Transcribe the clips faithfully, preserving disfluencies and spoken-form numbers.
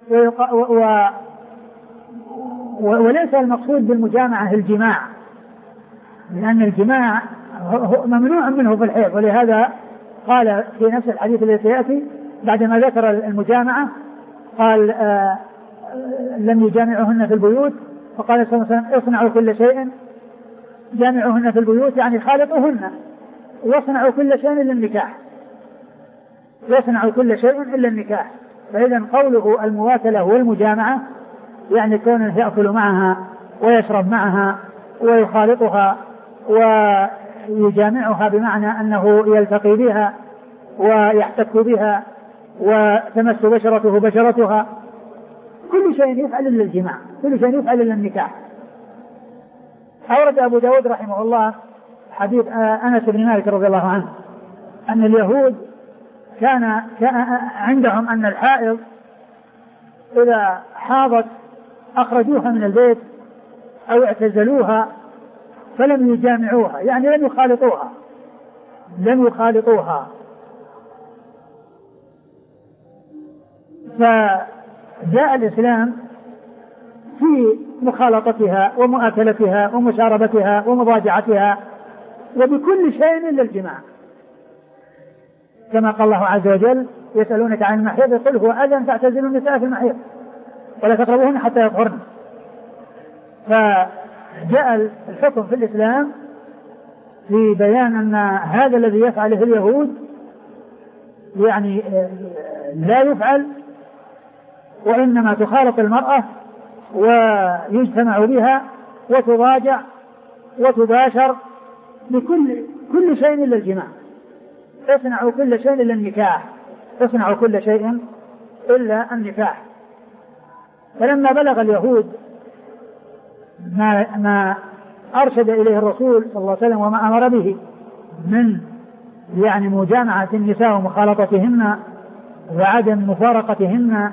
و... و... وليس المقصود بالمجامعة الجماع، لأن الجماع ممنوع منه في الحيض، ولهذا قال في نفس الحديث الذي سيأتي بعدما ذكر المجامعة قال آه لم يجامعهن في البيوت، فقال صلى الله عليه وسلم اصنعوا كل شيء جامعهن في البيوت، يعني خالطهن، واصنعوا كل شيء إلا النكاح، واصنعوا كل شيء إلا النكاح. فإذا قوله المواكلة والمجامعة يعني كونه يأكل معها ويشرب معها ويخالطها ويجامعها، بمعنى أنه يلتقي بها ويحتك بها وتمس بشرته بشرتها، كل شيء يفعل إلا الجماع، كل شيء يفعل إلا النكاح. أورد أبو داود رحمه الله حديث أنس بن مالك رضي الله عنه أن اليهود كان عندهم أن الحائض إذا حاضت أخرجوها من البيت أو اعتزلوها فلم يجامعوها، يعني لم يخالطوها لم يخالطوها فجاء الإسلام في مخالطتها ومؤاكلتها ومشاربتها ومضاجعتها وبكل شيء إلا الجماع، كما قال الله عز وجل يسألونك عن المحيض قل هو أذى فاعتزلوا النساء في المحيض ولا تقربوهن حتى يطهرن. فجاء الحكم في الإسلام في بيان أن هذا الذي يفعله اليهود يعني لا يفعل، وإنما تخالط المرأة ويجتمع بها وتضاجع وتباشر بكل كل شيء إلا الجماع. اصنعوا كل شيء إلا النكاح، اصنعوا كل شيء إلا النكاح. فلما بلغ اليهود ما, ما أرشد إليه الرسول صلى الله عليه وسلم وما أمر به من يعني مجامعة النساء ومخالطتهن وعدم مفارقتهن،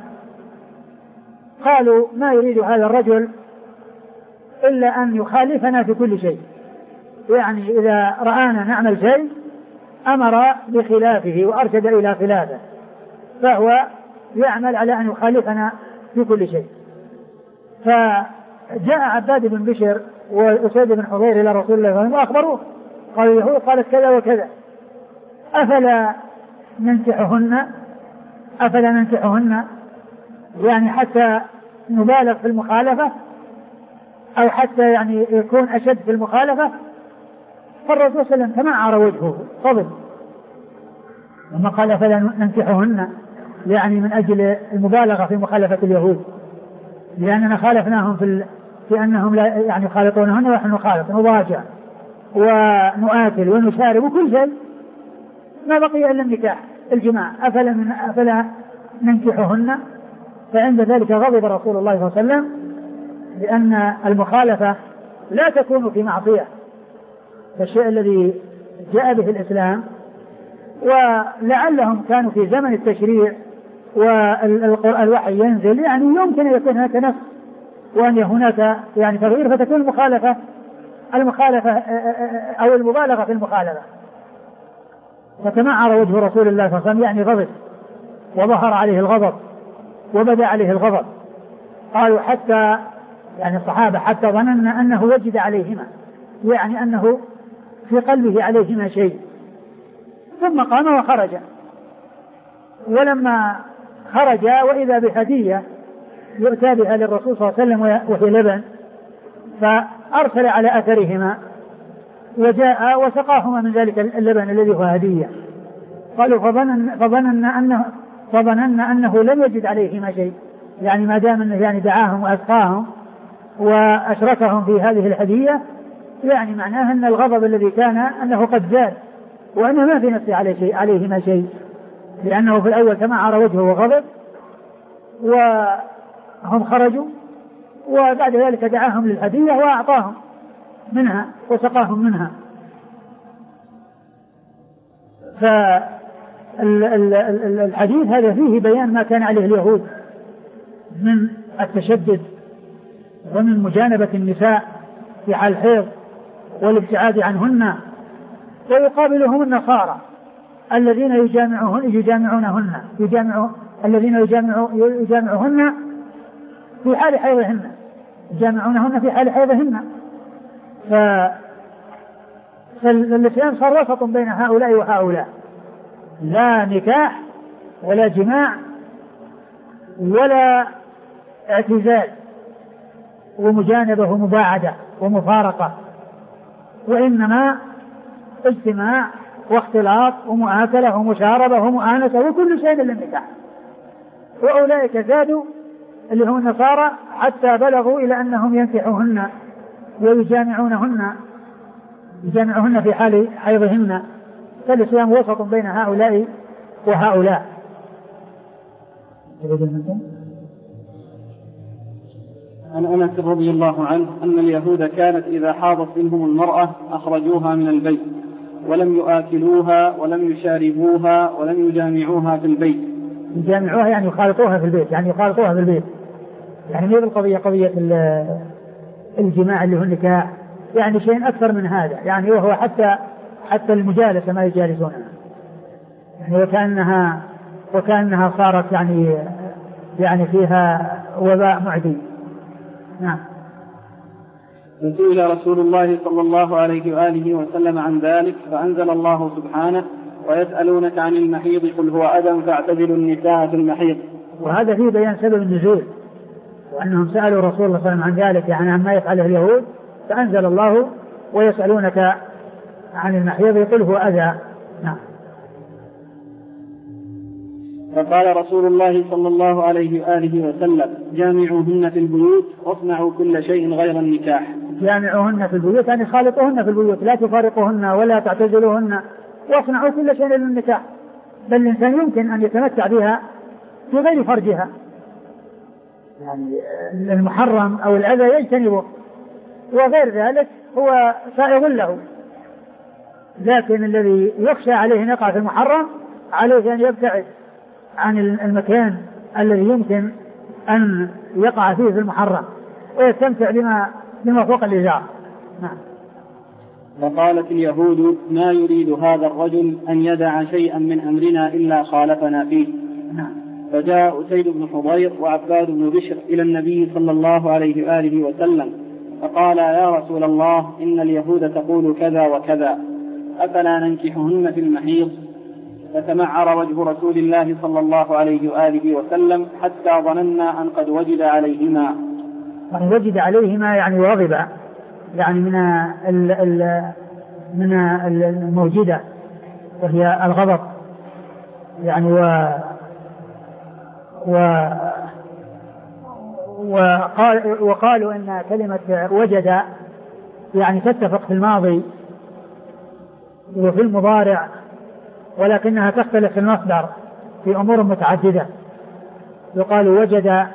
قالوا ما يريد هذا الرجل إلا أن يخالفنا في كل شيء، يعني إذا رآنا نعمل شيء أمر بخلافه وأرشد إلى خلافه، فهو يعمل على أن يخالفنا في كل شيء. فجاء عباد بن بشر وأسيد بن حضير إلى رسول الله صلى الله عليه وسلم وأخبروه، قالوا اليهود قالت كذا وكذا، أفلا ننكحهن أفلا ننكحهن يعني حتى نبالغ في المخالفة أو حتى يعني يكون أشد في المخالفة. فالرسول صلى الله عليه وسلم تمعر وجهه غضب لما قال فلا ننكحهن، يعني من أجل المبالغة في مخالفة اليهود، لأننا خالفناهم في, ال... في أنهم لا يعني يخالطونهن ونحن نخالط نضاجع ونؤكل ونشارب وكل شيء، ما بقي إلا النكاح الجماع، أفلا, من... أفلا ننكحهن. فعند ذلك غضب رسول الله صلى الله عليه وسلم، لأن المخالفة لا تكون في معصية، فالشيء الذي جاء به الإسلام، ولعلهم كانوا في زمن التشريع والوحي ينزل يعني يمكن أن يكون هناك نص وأن هناك يعني تغيير، فتكون المخالفة المخالفة أو المبالغة في المخالفة. فتمعر وجه رسول الله صلى الله عليه وسلم يعني غضب وظهر عليه الغضب وبدا عليه الغضب. قالوا حتى يعني الصحابة حتى ظننا أنه وجد عليهما، يعني أنه في قلبه عليهما شيء، ثم قام وخرج. ولما خرج وإذا بهدية يؤتى بها للرسول صلى الله عليه وسلم وهي لبن، فأرسل على أثرهما وجاء وسقاهما من ذلك اللبن الذي هو هدية. قالوا فظننا, فظننا, أنه فظننا أنه لم يجد عليهما شيء، يعني ما دام أنه يعني دعاهم وأسقاهم وأشركهم في هذه الهدية، يعني معناه أن الغضب الذي كان أنه قد زال وأنه ما في نفسه عليه شيء عليهما شيء، لأنه في الأول تمعر وجهه وغضب وهم خرجوا، وبعد ذلك دعاهم للهدية وأعطاهم منها وسقاهم منها. فالحديث هذا فيه بيان ما كان عليه اليهود من التشدد ومن مجانبة النساء في حال الحيض والابتعاد عنهن، ويقابلهم النصارى الذين يجامعهن يجامعونهن يجامع الذين يجامع يجامعهن في حال حيضهن، يجامعونهن في حال حيضهن. ف... فالإسلام صار وسط بين هؤلاء وهؤلاء، لا نكاح ولا جماع ولا اعتزال ومجانبة ومباعدة ومفارقة، وإنما اجتماع واختلاط ومؤاكلة ومشاربة ومؤانسة وكل شيء إلا النكاح. وأولئك زادوا اللي هم النصارى حتى بلغوا إلى أنهم ينكحوهن ويجامعونهن يجامعوهن في حال حيضهن. فالإسلام وسط بين هؤلاء وهؤلاء. عن أنس رضي الله عنه أن اليهود كانت إذا حاضت منهم المرأة أخرجوها من البيت ولم يؤكلوها ولم يشاربوها ولم يجامعوها في البيت. يجامعوها يعني يخالطوها في البيت، يعني يخالطوها في البيت، يعني مو بالقضية قضية الجماع اللي هو النكاح، يعني شيء أكثر من هذا، يعني وهو حتى حتى المجالسة ما يجالسونها، يعني وكأنها وكأنها صارت يعني يعني فيها وباء معدي. نعم. فسئل رسول الله صلى الله عليه وآله وسلم عن ذلك فأنزل الله سبحانه ويسألونك عن المحيض قل هو أذى فاعتزلوا النساء في المحيض. وهذا فيه بيان سبب النزول، وأنهم سألوا رسول الله صلى الله عليه وسلم عن ذلك، يعني عما يفعله اليهود، فأنزل الله ويسألونك عن المحيض قل هو أذى. نعم. فقال رسول الله صلى الله عليه وآله وسلم جامعوهن في البيوت واصنعوا كل شيء غير النكاح. جامعوهن في البيوت يعني خالطوهن في البيوت، لا تفارقوهن ولا تعتزلوهن، واصنعوا كل شيء للنكاح. بل الإنسان يمكن أن يتمتع بها في غير فرجها، يعني المحرم أو الأذى يجتنبه، وغير ذلك هو سائغ له. لكن الذي يخشى عليه أن يقع في المحرم عليه أن يبتعد عن المكان الذي يمكن أن يقع فيه في المحرم ويستمتع بما بما فوق الإزار. نعم. فقالت اليهود ما يريد هذا الرجل أن يدع شيئا من أمرنا إلا خالفنا فيه. نعم. فجاء أسيد بن حضير وعباد بن بشر إلى النبي صلى الله عليه وآله وسلم فقال يا رسول الله إن اليهود تقول كذا وكذا أفلا ننكحهن في المحيض؟ فتمعر وجه رسول الله صلى الله عليه وآله وسلم حتى ظننا أن قد وجد عليهما. يعني وجد عليهما يعني وغضب، يعني من ال ال من الموجودة وهي الغضب، يعني و و وقال وقالوا إن كلمة وجد يعني تتفق في الماضي وفي المضارع، ولكنها تختلف في المصدر في أمور متعددة. يقال وجد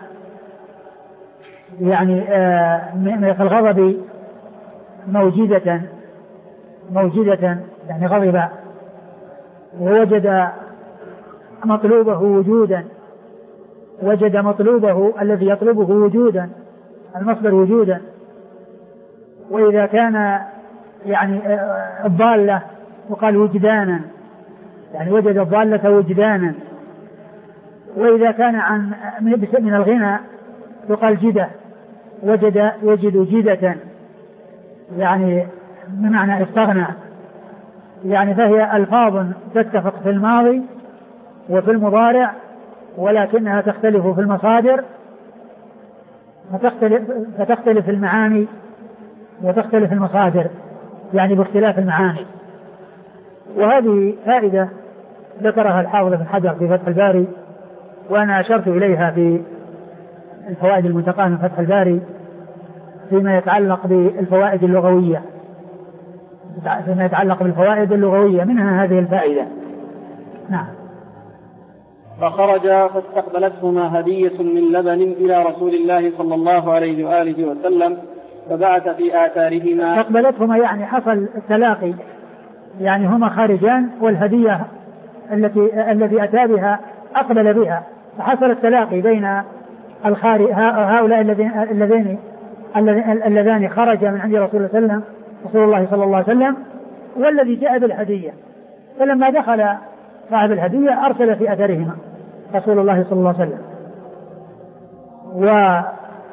يعني في الغضب موجودة موجودة يعني غضب، ووجد مطلوبه وجودا، وجد مطلوبه الذي يطلبه وجودا، المصدر وجودا. وإذا كان يعني الضالة يقال وجدانا، يعني وجد الضالة وجدانا. وإذا كان عن من الغنى يقال جدة، وجد يجد جدة، يعني بمعنى استغنى. يعني فهي ألفاظ تتفق في الماضي وفي المضارع، ولكنها تختلف في المصادر، فتختلف, فتختلف في المعاني وتختلف في المصادر، يعني باختلاف المعاني. وهذه فائدة ذكرها الحافظ بن حجر في فتح الباري، وأنا أشرت إليها في الفوائد المنتقاة من فتح الباري فيما يتعلق بالفوائد اللغوية فيما يتعلق بالفوائد اللغوية منها هذه الفائدة. نعم. فخرج فاستقبلتهما هدية من لبن إلى رسول الله صلى الله عليه وآله وسلم فبعث في آثارهما. استقبلتهما يعني حصل التلاقي، يعني هما خارجان والهدية التي الذي أتى بها أقبل بها، فحصل التلاقي بين الخارج هؤلاء الذين الذين اللذان خرج من عند رسول الله صلى الله عليه وسلم رسول الله صلى الله عليه وسلم والذي جاء بالهدية. فلما دخل صاحب الهدية أرسل في أثرهما رسول الله صلى الله عليه وسلم،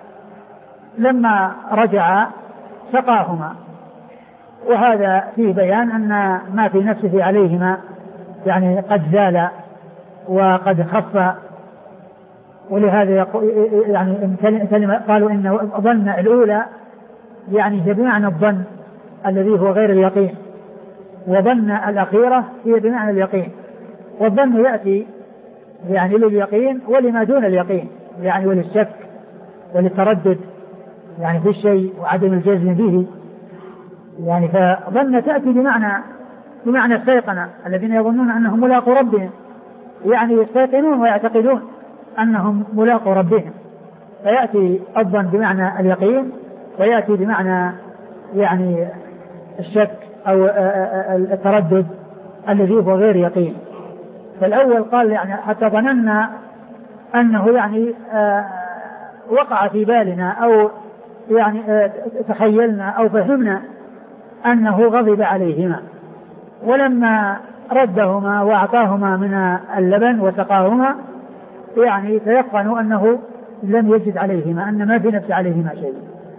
لما رجع سقاهما. وهذا فيه بيان أن ما في نفسه عليهما يعني قد زال وقد خف. ولهذا يعني كلمة قالوا إن ظن الأولى يعني هي بمعنى الظن الذي هو غير اليقين، وظن الأخيرة هي بمعنى اليقين. والظن يأتي يعني لليقين ولما دون اليقين، يعني وللشك وللتردد يعني في الشيء وعدم الجزم به. يعني فظن تأتي بمعنى بمعنى استيقن، الذين يظنون أنهم ملاقوا ربهم، يعني يستيقنون ويعتقدون أنهم ملاقوا ربهم. فيأتي الظن بمعنى اليقين، ويأتي بمعنى يعني الشك أو التردد الذي هو غير يقين. فالأول قال يعني حتى ظننا أنه يعني وقع في بالنا أو يعني تخيلنا أو فهمنا أنه غضب عليهما، ولما ردهما وأعطاهما من اللبن وسقاهما يعني تيقنوا أنه لم يجد عليهما، أن ما في نفس عليهما شيء.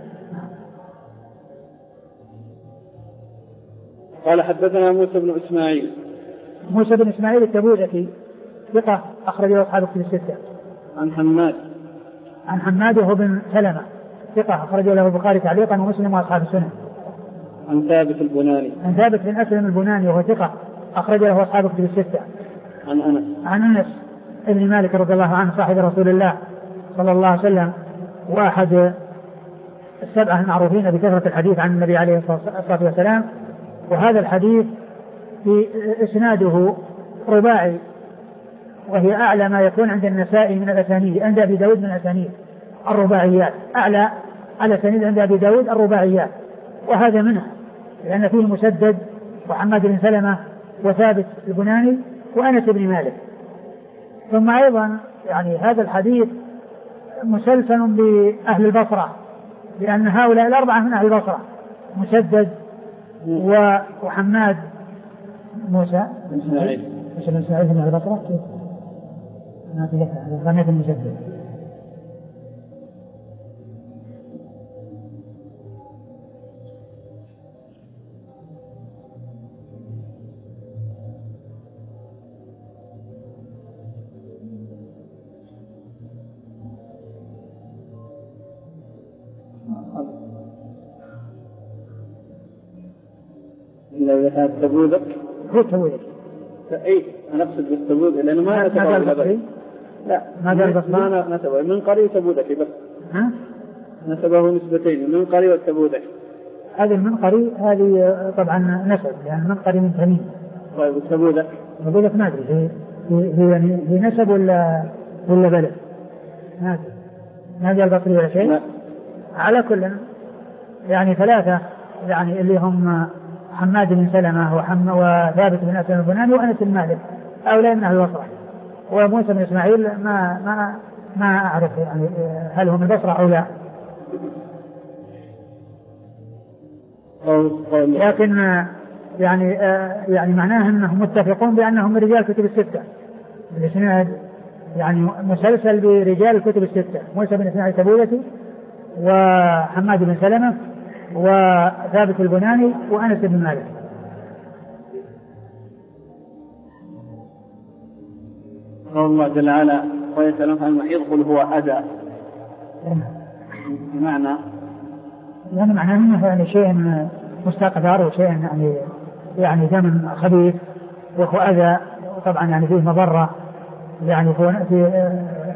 قال حدثنا موسى بن إسماعيل. موسى بن إسماعيل التبوذكي ثقة أخرج له أصحاب الكتب الستة. عن حماد. عن حماد وهو بن سلمة ثقة أخرج له البخاري تعليقا ومسلم وأصحاب السنن. عن ثابت البناني. عن ثابت بن أسلم البناني وهو ثقة أخرج له أصحاب الكتب الستة. عن أنس. عن أنس ابن مالك رضي الله عنه صاحب رسول الله صلى الله عليه وسلم، وأحد السبعة المعروفين بكثرة الحديث عن النبي عليه الصلاة والسلام. وهذا الحديث في إسناده رباعي، وهي أعلى ما يكون عند النسائي من الأسانيد، عند أبي داود من الأسانيد الرباعيات، أعلى على سنيد عند أبي داود الرباعيات، وهذا منها، لأن فيه مسدد وحماد بن سلمة وثابت البناني وأنس بن مالك. ثم أيضا يعني هذا الحديث مسلسل بأهل البصرة، لأن هؤلاء الأربعة من أهل البصرة، مسدد وحماد موسى بن إسماعيل بن إسماعيل من أهل البصرة. ما في لك غنيت المسدد. إذا كانت تبوذك هو تبوذك. إيه أنا أقصد بالتبوذ لأنه ما نسبه إلى بس. لا ما ما نسبه من قري تبوذك بس. ها؟ نسبه نسبتين، من قري والتبوذك. هذه المنقري هذه طبعا نسب، يعني المنقري من تميم. طيب والتبوذك؟ تبوذك ما أدري هي هي يعني هي نسب ولا ولا بلد؟ ما أدري. ما جاء البصري ولا شيء؟ لا. على كل يعني ثلاثة يعني اللي هم حماد بن سلمة وحم وثابت بن أسلم البناني وأنس بن مالك، هؤلاء من أهل البصرة. وموسى بن إسماعيل ما ما ما أعرف يعني هل هو من البصرة أو لا، لكن يعني يعني معناه أنهم متفقون بأنهم من رجال الكتب الستة بالإسناد، يعني مسلسل برجال الكتب الستة، موسى بن إسماعيل التبوذكي وحماد بن سلمة وثابت البناني وأنس بن مالك. قال الله جل وعلا ويسألونك عن المحيض قل هو أذى، بمعنى يعني معناه أنه يعني شيء مستقذر وشيء يعني يعني دم خبيث وهو أذى، وطبعا يعني فيه مضرة، يعني في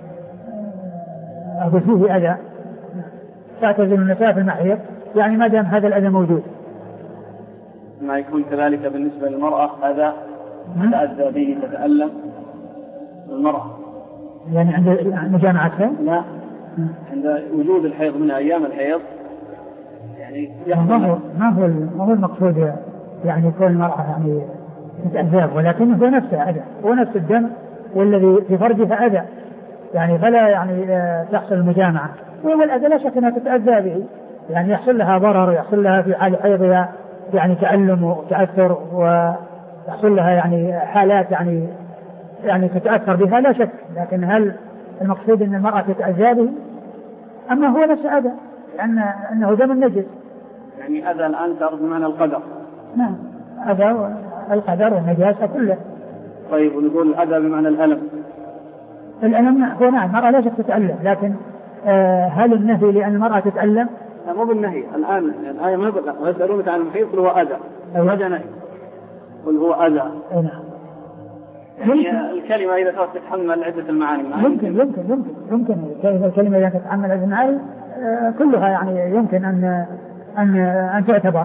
أقول فيه أذى، تعتزل النساء في المحيض يعني ما دام هذا الأذى موجود. ما يكون كذلك بالنسبة للمرأة أذى تأذى به تتألم المرأة يعني عند مجامعتها؟ لا، عند وجود الحيض من أيام الحيض يعني ما هو ما هو ما هو المقصود يعني يكون المرأة يعني تتأذى، ولكن هو نفسه أذى، هو نفس الدم والذي في فرجها أذى، يعني فلا يعني تحصل المجامعة، وهو الأذى لا شك أنها تتأذى به، يعني يحصل لها ضرر، يحصل لها في حال حيضها يعني تألم وتأثر، ويحصل لها يعني حالات يعني يعني تتأثر بها لا شك، لكن هل المقصود أن المرأة تتأذى به؟ أما هو نفس أذى، لأن أنه دم النجس. يعني أذى الآن صار بمعنى القدر. نعم أذى القدر والنجاسة كله. طيب ونقول أذى بمعنى الألم. الألم هو نعم المرأة لا شك تتألم، لكن آه هل النهي لأن المرأة تتألم؟ لا مو بالنهي الآن الآية ما بقى ويسألونك عن المحيط قل هو أذى. هذا نهي قل هو أذى. نعم. يعني الكلمة إذا صارت تتحمل عدة المعاني. يمكن يمكن يمكن يمكن الكلمة إذا تتحمل عدة المعاني آه كلها يعني يمكن أن أن أن تعتبر.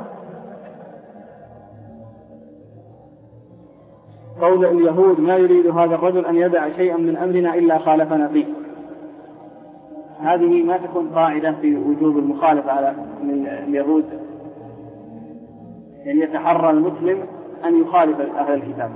قول اليهود ما يريد هذا الرجل أن يدع شيئا من أمرنا إلا خالفنا فيه، هذه ما تكون قاعدة في وجوب المخالفة على من اليهود، يعني يتحرى المسلم أن يخالف أهل الكتاب.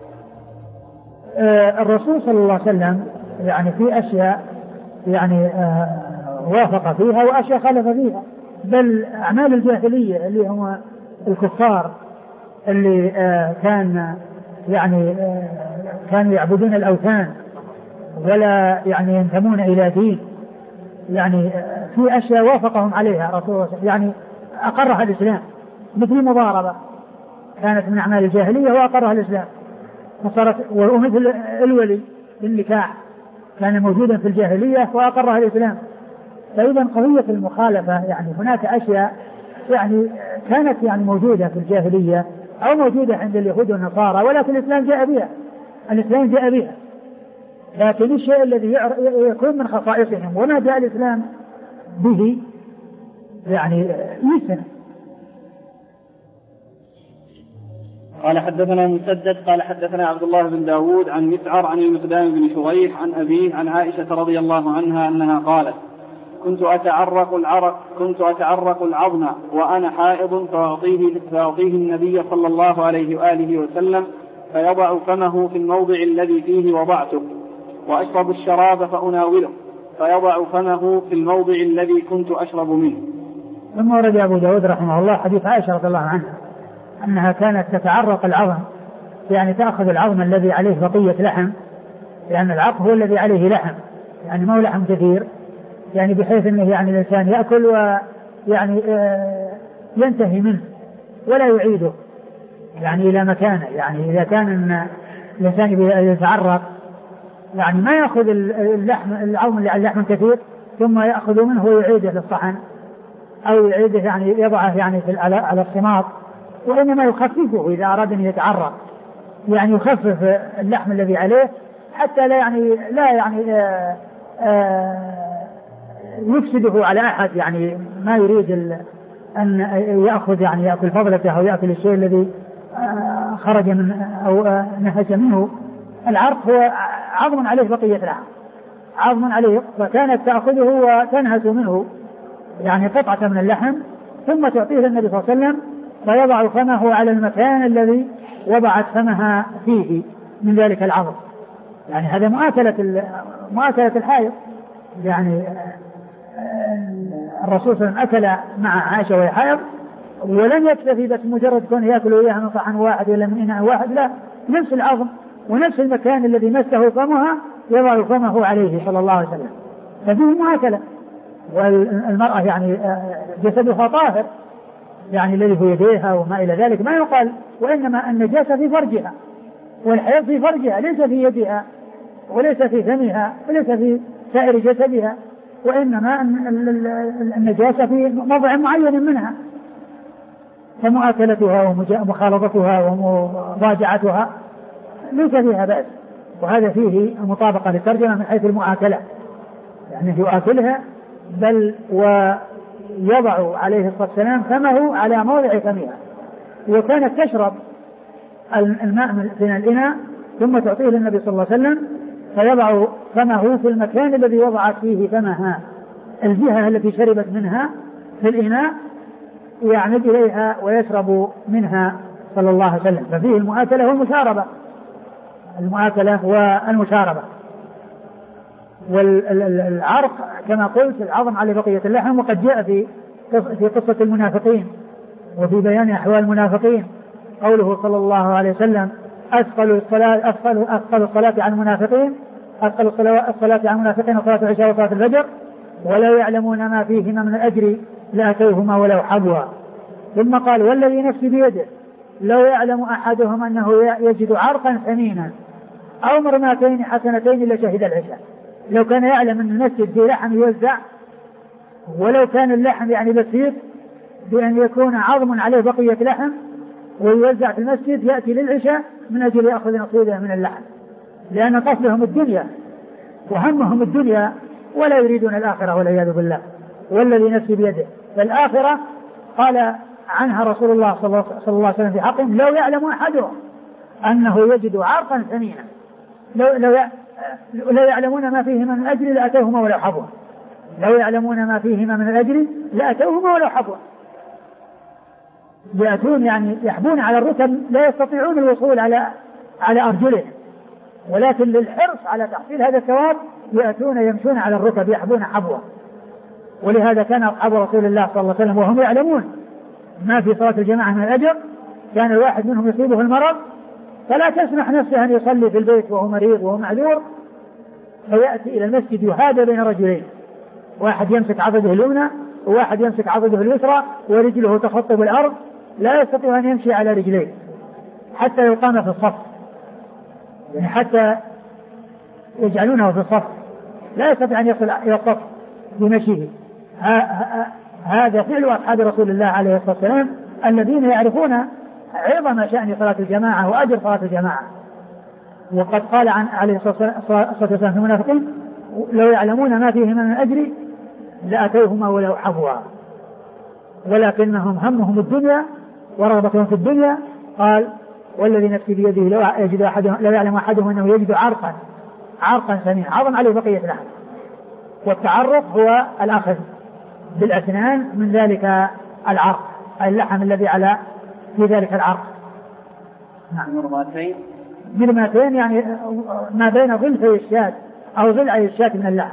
آه الرسول صلى الله عليه وسلم يعني في أشياء يعني آه وافق فيها وأشياء خالف فيها، بل أعمال الجاهلية اللي هم الكفار اللي آه كان يعني آه كانوا يعبدون الأوثان ولا يعني ينتمون إلى دين، يعني آه في أشياء وافقهم عليها رسول الله يعني أقرها الإسلام، مثل المضاربة كانت من أعمال الجاهلية وأقرها الإسلام فصارت، ومثل الولي بالنكاح كان موجودا في الجاهلية وأقرها الإسلام. فإذا قضية المخالفة يعني هناك أشياء يعني كانت يعني موجودة في الجاهلية أو موجودة عند اليهود والنصارى ولكن الإسلام جاء بها، الإسلام جاء بها، لكن الشيء الذي يكون من خصائصهم وما جاء الإسلام به يعني يسنى. قال حدثنا مسدد قال حدثنا عبد الله بن داود عن مسعر عن المقدام بن شريح عن أبيه عن عائشة رضي الله عنها أنها قالت كنت أتعرق العرق كنت أتعرق العظم وأنا حائض فأعطيه, فأعطيه النبي صلى الله عليه وآله وسلم فيضع فمه في الموضع الذي فيه وضعته، وأشرب الشراب فأناوله فيضع فمه في الموضع الذي كنت أشرب منه. ثم ورد أبو داود رحمه الله حديث عائشة رضي الله عنها أنها كانت تتعرق العظم، يعني تأخذ العظم الذي عليه بقية لحم، لأن العظم هو الذي عليه لحم يعني ما هو لحم كثير، يعني بحيث أنه يعني الإنسان يأكل ويعني ينتهي منه ولا يعيده يعني إلى مكانه. يعني إذا كان الإنسان يتعرق يعني ما يأخذ اللحم العظم اللي على اللحم كثير ثم يأخذ منه ويعيده للصحن أو يعيده يعني يضعه يعني في على الصماط، وإنما يخففه إذا أراد أن يتعرق، يعني يخفف اللحم الذي عليه حتى لا يعني لا يعني آآ آآ يفسده على أحد، يعني ما يريد أن يأخذ يعني يأكل فضلته أو يأكل الشيء الذي خرج من أو نهج منه. العرق هو عظم عليه بقية لحم، عظم عليه، فكانت تأخذه وتنهز منه يعني قطعة من اللحم ثم تعطيه النبي صلى الله عليه وسلم فيضع فمه على المكان الذي وضعت فمها فيه من ذلك العظم. يعني هذا مؤاكلة مؤاكلة الحائض. يعني الرسول صلى الله عليه وسلم أكل مع عائشة وهي حائض ولم يكتفي بس مجرد كونه يأكل إياها من صحن واحد ولا من إناء واحد، لا، نفس العظم ونفس المكان الذي مسه فمها يضع فمه عليه صلى الله عليه وسلم، ففيه مؤاكلة. والمرأة يعني جسدها طاهر يعني الذي هو يديها وما إلى ذلك ما يقال، وإنما النجاسة في فرجها والحيض في فرجها ليس في يدها وليس في فمها وليس في سائر جسدها، وإنما النجاسة في موضع معين منها، فمؤاكلتها ومخالطتها ومراجعتها ليس فيها بأس. وهذا فيه مطابقة للترجمة من حيث المؤاكلة، يعني يؤكلها بل ويضع عليه الصلاة والسلام فمه على موضع فمها، وكانت تشرب الماء من الإناء ثم تعطيه للنبي صلى الله عليه وسلم فيضع فمه في المكان الذي وضعت فيه فمها، الجهة التي شربت منها في الإناء يعمد إليها ويشرب منها صلى الله عليه وسلم. ففيه المؤاكلة والمشاربة، المؤاكلة والمشاربة. والعرق كما قلت العظم على بقية اللحم، وقد جاء في في قصة المنافقين وفي بيان أحوال المنافقين قوله صلى الله عليه وسلم أثقل الصلاة أثقل أثقل الصلاة عن المنافقين أثقل الصلاة عن المنافقين صلاة العشاء وصلاة الفجر، ولو يعلمون ما فيهما من الأجر لأتوهما ولو حبوا. ثم قال والذي نفسي بيده لو يعلم أحدهم أنه يجد عرقا ثمينا أو مرماتين حسنتين لشهد العشاء. لو كان يعلم أن المسجد في لحم يوزع، ولو كان اللحم يعني بسيط بأن يكون عظم عليه بقية لحم ويوزع في المسجد، يأتي للعشاء من أجل يأخذ نصيبه من اللحم، لأن قصدهم الدنيا وهمهم الدنيا ولا يريدون الآخرة والعياذ بالله. والذي نفسي بيده، فالآخرة قال عنها رسول الله صلى الله عليه وسلم في حقهم لو يعلم أحدهم أنه يجد عرقا ثمينا لو, لو, لو يعلمون ما فيهما من أجل لأتوهما ولو حبوا. لو يعلمون ما فيهما من الأجل لأتوهما ولو حبوا. يأتون يعني يحبون على الركب، لا يستطيعون الوصول على على أرجلهم، ولكن للحرص على تحصيل هذا الثواب يأتون يمشون على الركب يحبون حبوا. ولهذا كان أصحاب رسول الله صلى الله عليه وسلم وهم يعلمون ما في صلاة الجماعة من الأجر، كان الواحد منهم يصيبه المرض فلا تسمح نفسه أن يصلي في البيت وهو مريض وهو معذور، فيأتي إلى المسجد يهادى بين رجلين، واحد يمسك عضده اليمنى وواحد يمسك عضده اليسرى ورجله تخطب الأرض، لا يستطيع أن يمشي على رجليه حتى يقام في الصف، يعني حتى يجعلونه في الصف لا يستطيع أن يصل إلى الصف بمشيه. هذا فعل أصحاب رسول الله عليه الصلاة والسلام الذين يعرفون عظم شأن صلاة الجماعة وأجر صلاة الجماعة. وقد قال عن عليه الصلاة والسلام في المنافقين لو يعلمون ما فيهما من أجر لأتوهما ولو حبوا، ولكنهم همهم الدنيا ورغبتهم في الدنيا. قال والذي نفسي بيده لو يجد أحدهم لو يعلم أحدهم أنه يجد عرقا عرقا ثمينا عظم عليه بقية لحم. والتعرق هو الأخذ بالأسنان من ذلك العرق، أي اللحم الذي على في ذلك العرق. نعم. مرماتين مرماتين يعني ما بين ضلفي الشاة أو ضلعي الشاة من اللحم.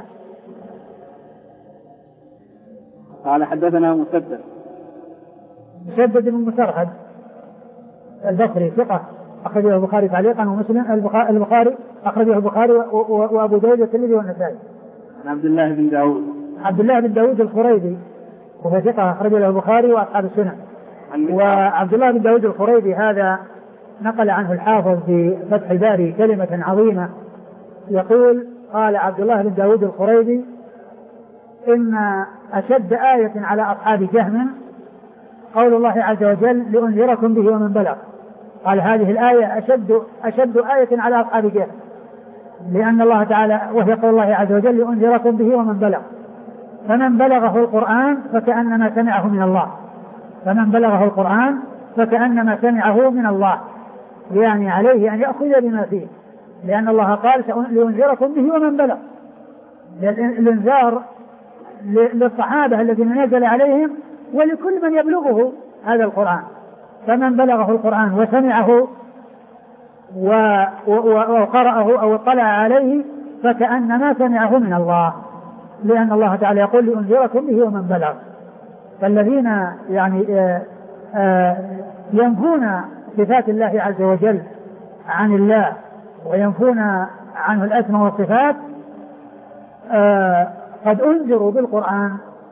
قال حدثنا مسدد مسدد بن مسرهد البصري ثقة أخرجه البخاري تعليقا ومسلم. البخاري أخرجه البخاري وأبو داود والترمذي والنسائي. عبد الله بن داود عبد الله بن داود الخريبي وهو ثقة أخرجه له البخاري وأصحاب السنن. وعبد الله بن داود الخريبي هذا نقل عنه الحافظ في فتح الباري كلمة عظيمة، يقول قال عبد الله بن داود الخريبي إن أشد آية على أصحاب جهم قول الله عز وجل لأنذركم به ومن بلغ. قال هذه الآية أشد, أشد آية على أصحاب جهم، لأن الله تعالى وهي قول الله عز وجل لأنذركم به ومن بلغ، فمن بلغه القرآن فكأنما سمعه من الله فمن بلغه القرآن فكأنما سمعه من الله، يعني عليه أن يأخذ بما فيه، لأن الله قال لأنذركم به ومن بلغ. الإنذار للصحابة الذين نزل عليهم ولكل من يبلغه هذا القرآن، فمن بلغه القرآن وسمعه وقرأه أو اطلع عليه فكأنما سمعه من الله، لأن الله تعالى يقول لأنذركم به ومن بلغ. فالذين يعني آآ آآ ينفون صفات الله عز وجل عن الله وينفون عنه الأسماء والصفات قد أنذروا بالقرآن.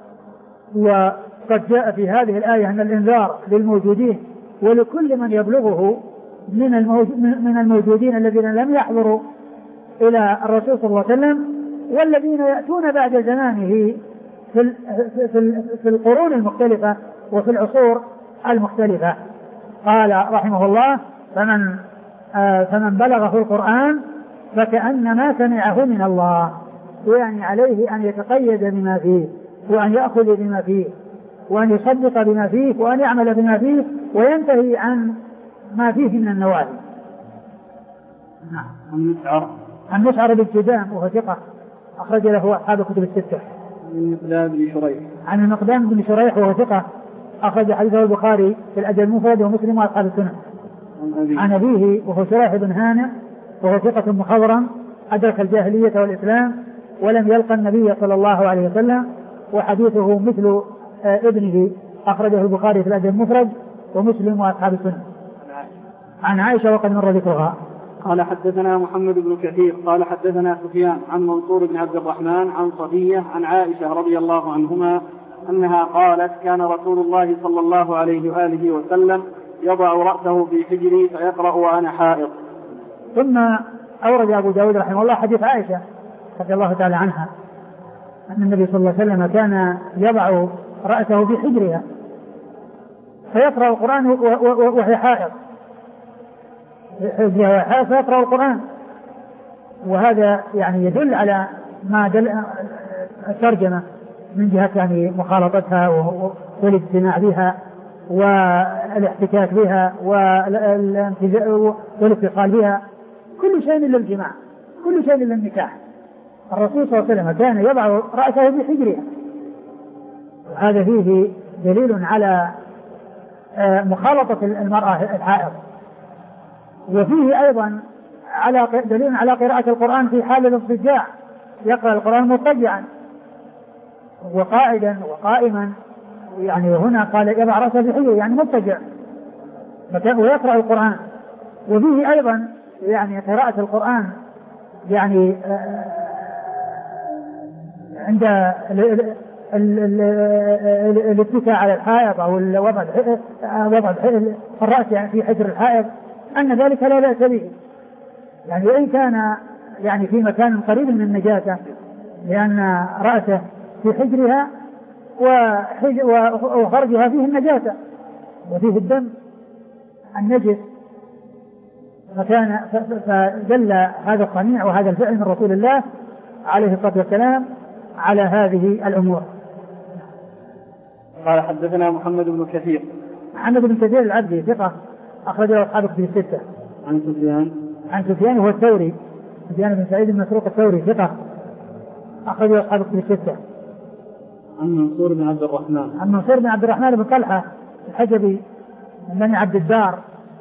وقد جاء في هذه الآية أن الإنذار للموجودين ولكل من يبلغه من من الموجودين الذين لم يحضروا إلى الرسول صلى الله عليه وسلم والذين يأتون بعد زمانه في في القرون المختلفة وفي العصور المختلفة. قال رحمه الله فمن فمن بلغه القرآن فكأنما سمعه من الله، يعني عليه أن يتقيد بما فيه وأن يأخذ بما فيه وأن يصدق بما فيه وأن يعمل بما فيه وينتهي عن ما فيه من النواهي. نعم. المسعر عن مسعر بن جدام وهو ثقة أخرج له أصحاب الكتب الستة. عن المقدام بن شريح عن المقدام بن شريح وهو ثقة أخرج حديثه البخاري في الأدب المفرد ومسلم وأصحاب السنن. عن أبيه وهو شريح بن هانئ وهو ثقة مخضرم أدرك الجاهلية والإسلام ولم يلقى النبي صلى الله عليه وسلم، وحديثه مثل ابنه أخرجه البخاري في الأدب المفرد ومسلم وأصحاب السنن. عن عائشة وقد مر ذكرها قال حدثنا محمد بن كثير قال حدثنا سفيان عن منصور بن عبد الرحمن عن صفية عن عائشة رضي الله عنهما أنها قالت كان رسول الله صلى الله عليه وآله وسلم يضع رأسه في حجري فيقرأ وأنا حائض. ثم أورد أبو داود رحمه الله حديث عائشة رضي الله تعالى عنها أن النبي صلى الله عليه وسلم كان يضع رأسه في حجرها فيقرأ القرآن وهي حائض، حجرها حائض فيقرأ القرآن. وهذا يعني يدل على ما دل الترجمة من جهة يعني مخالطتها والاجتماع بها والاحتكاك بها والاتصال بها، كل شيء إلا الجماع، كل شيء إلا النكاح. الرسول صلى الله عليه وسلم كان يضع رأسه في حجرها، هذا فيه دليل على مخالطة المرأة الحائض، وفيه أيضا على دليل على قراءة القرآن في حال الاضطجاع، يقرأ القرآن مضطجعا وقاعدا وقائما، يعني هنا قال يضع رأسه في حجره يعني مضطجع ويقرأ القرآن. وفيه أيضا يعني قراءة القرآن يعني عند الاتكاء على الحائض أو وضع وضع الرأس يعني في حجر الحائض أن ذلك لا بأس به، يعني وإن كان يعني في مكان قريب من النجاسة، لأن رأسه في حجرها وخرجها فيه النجاسة وفيه الدم النجس، فكان فدل هذا الصنيع وهذا الفعل من رسول الله عليه الصلاة والسلام على هذه الأمور. قال حدثنا محمد بن كثير محمد بن كثير العبدي ثقة أخرجه أصحاب كتب الستة. عن سفيان عن سفيان هو الثوري، سفيان بن سعيد بن مسروق الثوري ثقة أخرجه أصحاب كتب الستة. عن منصور بن عبد الرحمن عن منصور بن عبد الرحمن بن طلحة الحجبي من بني عبد الدار،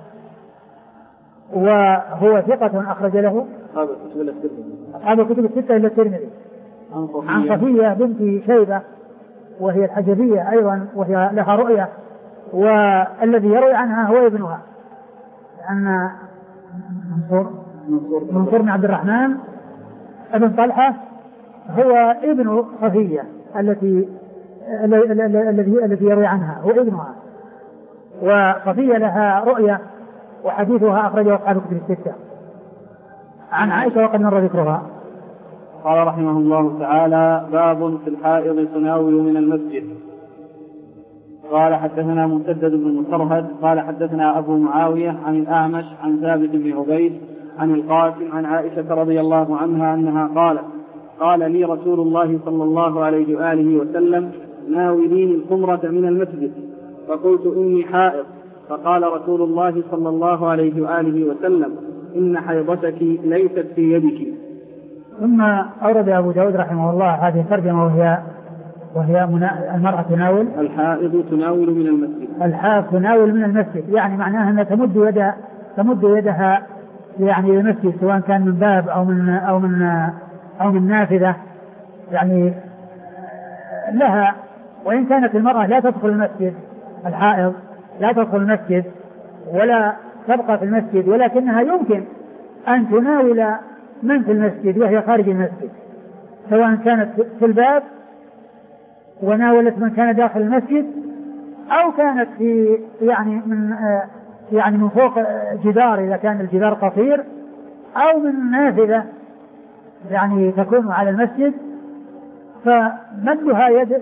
وهو ثقة أخرج له أصحاب الكتب الستة إلا الترمذي. عن صفية بنت شيبة وهي الحجبية أيضا وهي لها رؤية، والذي يروي عنها هو ابنها، لأن منصور منصور بن عبد الرحمن ابن طلحة هو ابن صفية التي الذي الذي يروي عنها هو ابنها، وصفية لها رؤية وحديثها أخرجه أصحاب الكتب الستة. عن عائشة وقد مر ذكرها. قال رحمه الله تعالى: باب في الحائض تناول من المسجد. قال حدثنا مسدد بن مسرهد قال حدثنا أبو معاوية عن الأعمش عن ثابت بن عبيد عن القاسم عن عائشة رضي الله عنها أنها قالت: قال لي رسول الله صلى الله عليه وآله وسلم: ناوليني الخمرة من المسجد. فقلت: إني حائض. فقال رسول الله صلى الله عليه وآله وسلم: إن حيضتك ليست في يدك. ثم أورد أبو داود رحمه الله هذه الترجمة وهي وهي المرأة تناول الحائض تناول من المسجد. الحائض تناول من المسجد، يعني معناها أنها تمد يدها تمد يدها يعني للمسجد، سواء كان من باب أو من أو من أو من نافذة يعني لها. وإن كانت المرأة لا تدخل المسجد، الحائض لا تدخل المسجد ولا تبقى في المسجد، ولكنها يمكن أن تناول من في المسجد وهي خارج المسجد، سواء كانت في الباب وناولت من كان داخل المسجد، أو كانت في يعني من يعني من فوق جدار إذا كان الجدار قصير، أو من نافذة يعني تكون على المسجد، فمدها يد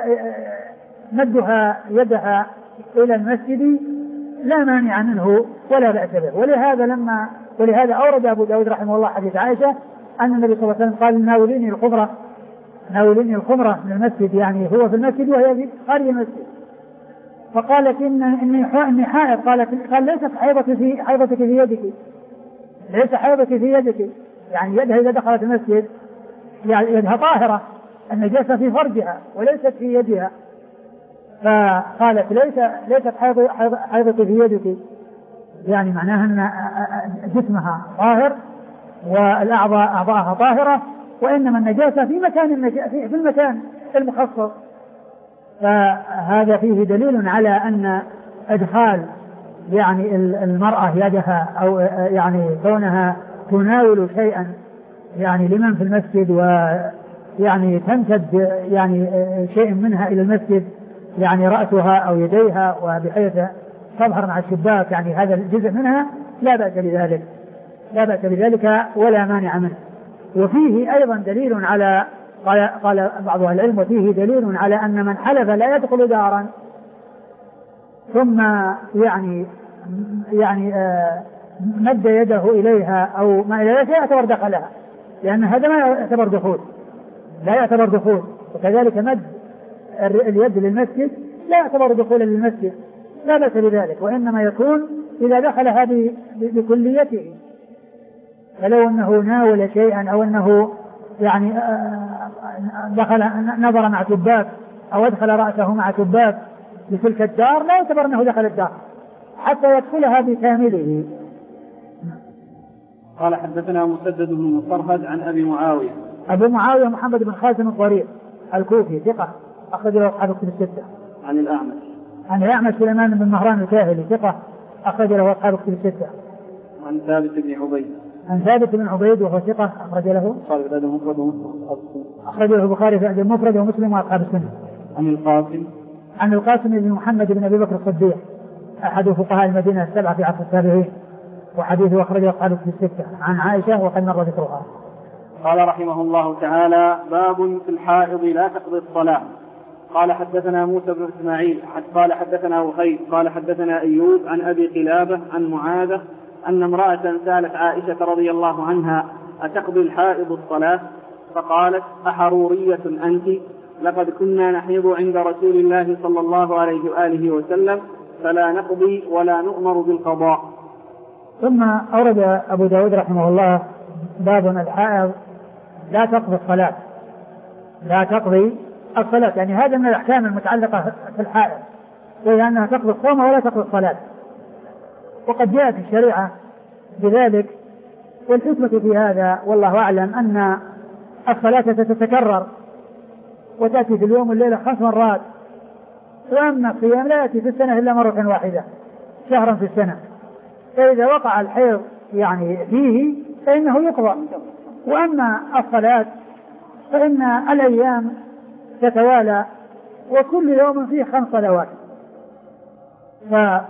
مدها يدها إلى المسجد لا مانع منه ولا بأس به. ولهذا لما ولهذا أورد أبو داود رحمه الله حديث عائشة أن النبي صلى الله عليه وسلم قال: ناوليني الخمرة ناوليني الخمرة من المسجد، يعني هو في المسجد وهي خارج المسجد. فقالت: إن إني إني حائض. قالت: قال: ليست حيضتك في حيضتك في يدك، ليس حيضتك في يدك، يعني يدها إذا دخلت المسجد يعني يدها طاهرة، النجاسة في فرجها وليست في يدها. فقالت: ليس ليست حيضتك في يدك، يعني معناها أن جسمها طاهر والأعضاء أعضاءها طاهرة، وإنما النجاسة في مكان في المكان المخصص. فهذا فيه دليل على أن إدخال يعني المرأة يدها أو يعني كونها تناول شيئا يعني لمن في المسجد ويعني تمتد يعني شيء منها إلى المسجد يعني رأسها أو يديها وبحيث تظهر مع الشباك يعني هذا الجزء منها لا بأس بذلك لا بأس بذلك ولا مانع منه. وفيه أيضا دليل على قال, قال بعض أهل العلم وفيه دليل على أن من حلف لا يدخل دارا ثم يعني يعني آه مد يده إليها أو ما إلى ذلك يعتبر دخلها لأن هذا ما يعتبر دخول لا يعتبر دخول. وكذلك مد اليد للمسجد لا يعتبر دخولا للمسجد لا بأس بذلك وإنما يكون إذا دخلها بكليته فلو أنه ناول شيئا أو أنه يعني دخل نظر مع شباك أو أدخل رأسه مع شباك لتلك الدار لا يعتبر أنه دخل الدار حتى يدخلها بكامله. قال حدثنا مسدد بن مصرهد عن أبي معاوية أبو معاوية محمد بن خازم الضرير الكوفي ثقة أخرج له أصحاب الكتب الستة. عن الأعمش عن الأعمش سليمان بن مهران الكاهلي ثقة أخرج له أصحاب الكتب الستة. عن ثابت بن عبيد عن ثابت بن عبيد وهو ثقة أخرج له أخرج له البخاري في المفرد ومسلم وأصحاب السنة. عن القاسم عن القاسم بن محمد بن أبي بكر الصديق أحد فقهاء المدينة السبعة في عصر التابعين وحديثه أخرجه أصحاب الكتب الستة. عن عائشة وقد مر ذكرها. قال رحمه الله تعالى باب في الحائض لا تقضي الصلاة. قال حدثنا موسى بن إسماعيل قال حدثنا وخير قال حدثنا أيوب عن أبي قلابة عن معاذة أن امرأة سألت عائشة رضي الله عنها أتقضي الحائض الصلاة فقالت أحرورية أنت لقد كنا نحيض عند رسول الله صلى الله عليه وآله وسلم فلا نقضي ولا نؤمر بالقضاء. ثم أورد أبو داود رحمه الله باب الحائض لا تقضي الصلاة لا تقضي الصلاة يعني هذا من الأحكام المتعلقة في الحائض وهي أنها تقضي الصوم ولا تقضي الصلاة. وقد جاءت الشريعة بذلك والحكمة في هذا والله أعلم أن الصلاة تتكرر وتأتي في اليوم والليلة خمس مرات وأما الصيام لا يأتي في السنة إلا مرة واحدة شهرا في السنة فإذا وقع الحيض يعني فيه فإنه يقضى. وأما الصلاة فإن الأيام تتوالى وكل يوم فيه خمس صلوات فلم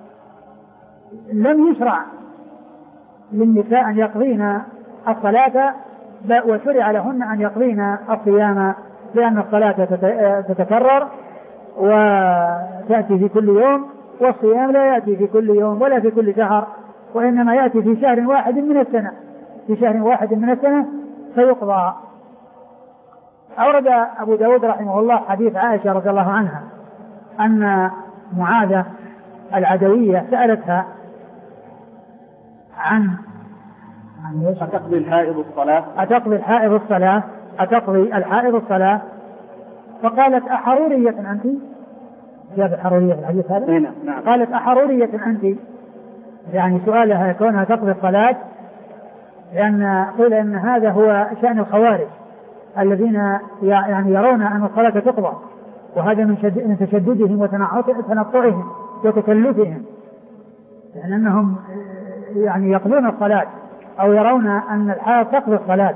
يشرع للنساء أن يقضين الصلاة وشرع لهن أن يقضين الصيام لأن الصلاة تتكرر وتأتي في كل يوم والصيام لا يأتي في كل يوم ولا في كل شهر وإنما يأتي في شهر واحد من السنة في شهر واحد من السنة فيقضى. أورد أبو داود رحمه الله حديث عائشة رضي الله عنها أن معاذة العدوية سألتها عن أتقضي الحائض الصلاة أتقضي الحائض الصلاة أتقضي الحائض الصلاة فقالت أحرورية أنت جاب حرورية الحديث هذا نعم. نعم. قالت أحرورية أنت يعني سؤالها كونها تقضي الصلاة لأن قيل أن هذا هو شأن الخوارج الذين يعني يرون أن الصلاة تقضى وهذا من تشددهم وتنطعهم وتكلفهم يعني أنهم يعني يقضون الصلاة أو يرون أن الحائض تقضي الصلاة.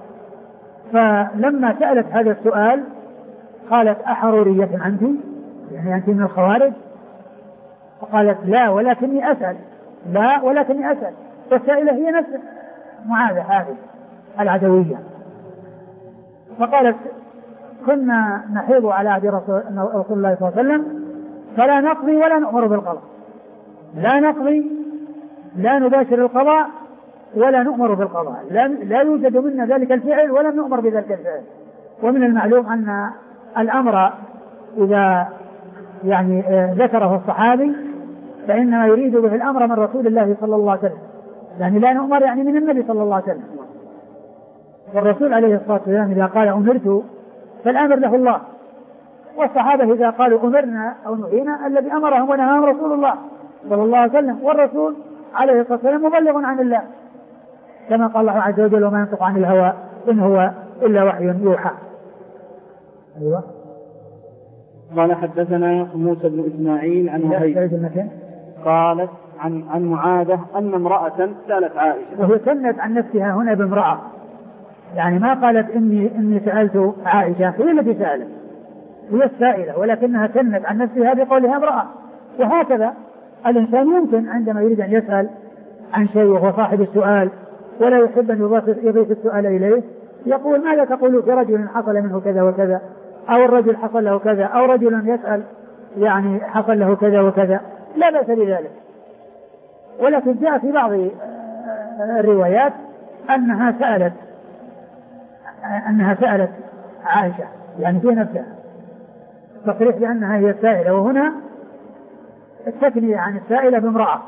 فلما سألت هذا السؤال قالت أحرورية أنت يعني أنت من الخوارج فقالت لا ولكني أسأل لا ولكني أسأل والسائلة هي نفس معاذة هذه العدوية. فقالت كنا نحيض على عهد رسول الله صلى الله عليه وسلم فلا نقضي ولا نؤمر بالقضاء لا نقضي لا نباشر القضاء ولا نؤمر بالقضاء لا يوجد منا ذلك الفعل ولم نؤمر بذلك الفعل. ومن المعلوم أن الأمر إذا يعني ذكره الصحابي فإنما يريد به الأمر من رسول الله صلى الله عليه وسلم يعني لا نؤمر يعني من النبي صلى الله عليه وسلم. والرسول عليه الصلاة والسلام إذا قال أمرت فالأمر له الله والصحابة إذا قالوا أمرنا أو نهينا الذي أمرهم ونهاهم رسول الله صلى الله عليه وسلم والرسول عليه الصلاة والسلام مبلغ عن الله كما قال الله عز وجل وما ينطق عن الهوى إن هو إلا وحي يوحى. أيوة. قال حدثنا موسى بن إسماعيل عن وهيب قالت عن عن معاذة أن امرأة سألت عائشة. وهي كنت عن نفسها هنا بامرأة، يعني ما قالت إني إني سألت عائشة، هي التي سألت، هي السائلة، ولكنها كنت عن نفسها بقولها امرأة. وهكذا الإنسان يمكن عندما يريد أن يسأل عن شيء وهو صاحب السؤال ولا يحب أن يضيف السؤال إليه يقول ماذا تقول في رجل حصل منه كذا وكذا، أو الرجل حصل له كذا، أو رجل يسأل يعني حصل له كذا وكذا، لا بأس بذلك. ولكن جاء في بعض الروايات أنها سألت أنها سألت عائشة يعني في نفسها، تصريح بأنها هي السائلة، وهنا التثنية عن السائلة بامرأة.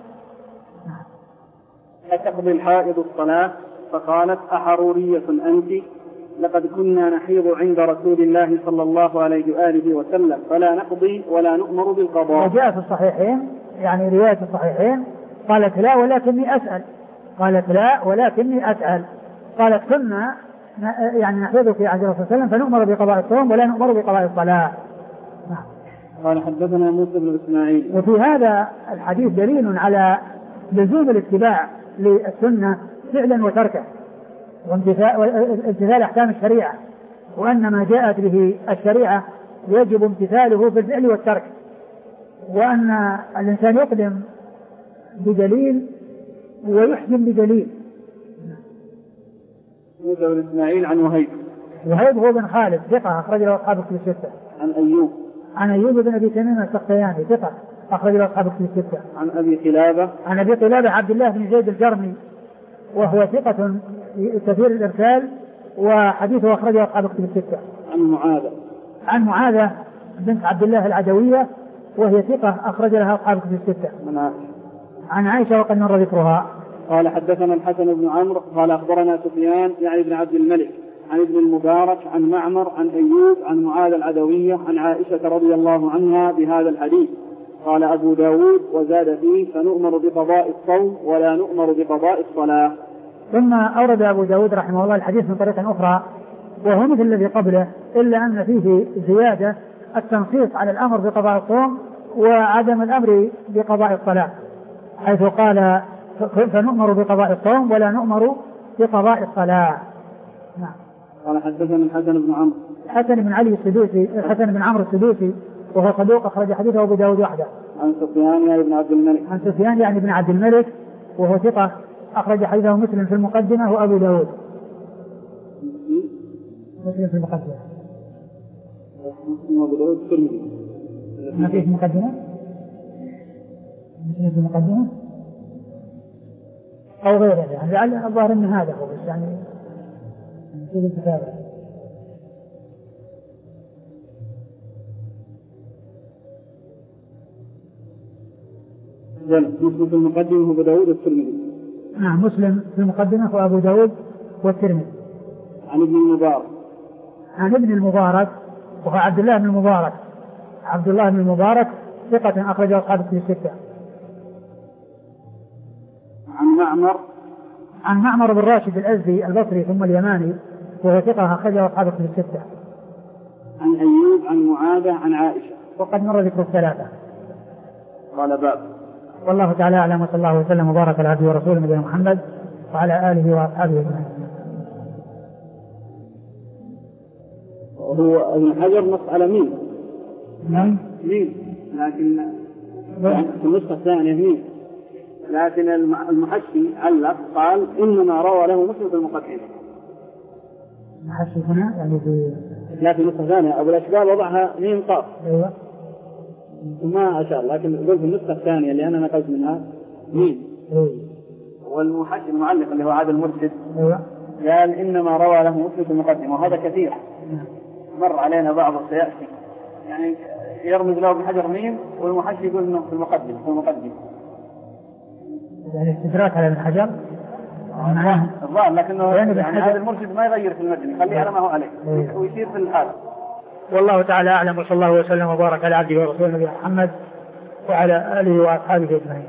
أتقضي الحائض الصلاة؟ فقالت أحرورية أنت؟ لقد كنا نحيض عند رسول الله صلى الله عليه وآله وسلم فلا نقضي ولا نؤمر بالقضاء. وجاء في الصحيحين يعني رواية الصحيحين قالت لا ولكني أسأل، قالت لا ولكني أسأل، قالت كنا يعني نحيض في عهد الرسول صلى الله عليه وسلم فنؤمر بقضاء الصوم ولا نؤمر بقضاء الصلاة. قال حدثنا موسى بن إسماعيل. وفي هذا الحديث دليل على لزوم الاتباع للسنة فعلا وتركه وامتثال أحكام الشريعة، وأن ما جاءت به الشريعة يجب امتثاله في الفعل والترك، وأن الإنسان يقدم بدليل ويحكم بدليل. موسى بن إسماعيل عن وهيب. وهيب هو بن خالد ثقة أخرج له أصحاب الكتب الستة. عن أيوب. عن أيوب بن أبي تميم السختياني ثقة أخرج له أصحاب الكتب الستة. عن أبي قلابة. عن أبي قلابة عبد الله بن زيد الجرمي وهو ثقة كثير الإرسال وحديثه أخرجه أصحاب الكتب الستة. عن معاذة. عن معاذة بنت عبد الله العدوية وهي ثقة أخرج لها أصحاب الكتب الستة. من عائشة. عن عائشة وقد مر ذكرها. قال حدثنا الحسن بن عمرو قال أخبرنا سفيان يعني بن عبد الملك عن ابن المبارك عن معمر عن أيوب عن معاذ العدوية عن عائشة رضي الله عنها بهذا الحديث. قال أبو داود وزاد فيه فنؤمر بقضاء الصوم ولا نؤمر بقضاء الصلاة. ثم أورد أبو داود رحمه الله الحديث من طريقة أخرى وهو مثل الذي قبله إلا أن فيه زيادة التنصيص على الأمر بقضاء الصوم وعدم الأمر بقضاء الصلاة، حيث قال فنؤمر بقضاء الصوم ولا نؤمر بقضاء الصلاة. نعم. قال حدثنا الحسن بن عمرو. الحسن بن علي السدوسي الحسن بن عمرو السدوسي وهو صدوق أخرج حديثه أبو داود وحده. عن سفيان يعني بن عبد الملك. عن سفيان يعني بن عبد الملك وهو ثقة أخرج حديثه مسلم في المقدمة وأبو داود. مسلم في المقدمة. مسلم وأبو داود الترمذي. ما فيه مقدمة؟ مسلم في المقدمة أو غيره يعني لعل الظاهر أن هذا هو بس يعني في الكتابة. مسلم في المقدمة وأبو داود والترمذي. نعم مسلم في المقدمة وأبو داود والترمذي. عن ابن المبارك. عن ابن المبارك وهو عبد الله بن المبارك عبد الله بن المبارك ثقة أخرج أصحاب الكتب الستة. عن معمر. عن معمر بن راشد الأزدي البصري ثم اليماني وهو ثقة أخرج أصحاب الكتب الستة. عن أيوب عن معاذة عن عائشة وقد مر ذكر الثلاثة. قال باب. والله تعالى أعلم وصلى الله وسلم وبارك على عبده ورسوله نبينا محمد وعلى آله وأصحابه أجمعين. وهو ابن حجر نص على مين؟ نعم مين لكن في النسخة الثانية مين، لكن المحشي علق قال إنما روى له مسلم في المقدمة. المحشي هنا يعني في لا في النسخة الثانية أبو الأشبال وضعها ميم قاف. أيوة ما أشاء الله، لكن يقول في النسخة الثانية اللي أنا نقلت منها مين. أيوة. والمحشي المعلق اللي هو عادل المرشد أيوة. قال إنما روى له مسلم في المقدمة، وهذا كثير مر علينا بعض سيأتي يعني يرمز له بحجر ميم والمحشي يقول إنه في المقدمة في المقدمة يعني استدراك على ابن حجر الظاهر، لكنه يعني يعني هذا المرشد ما يغير في المتن يخليه على ما هو عليه ويشير في الحال. والله تعالى أعلم وصلى الله وسلم وبارك على عبده ورسوله نبينا محمد وعلى آله وأصحابه أجمعين.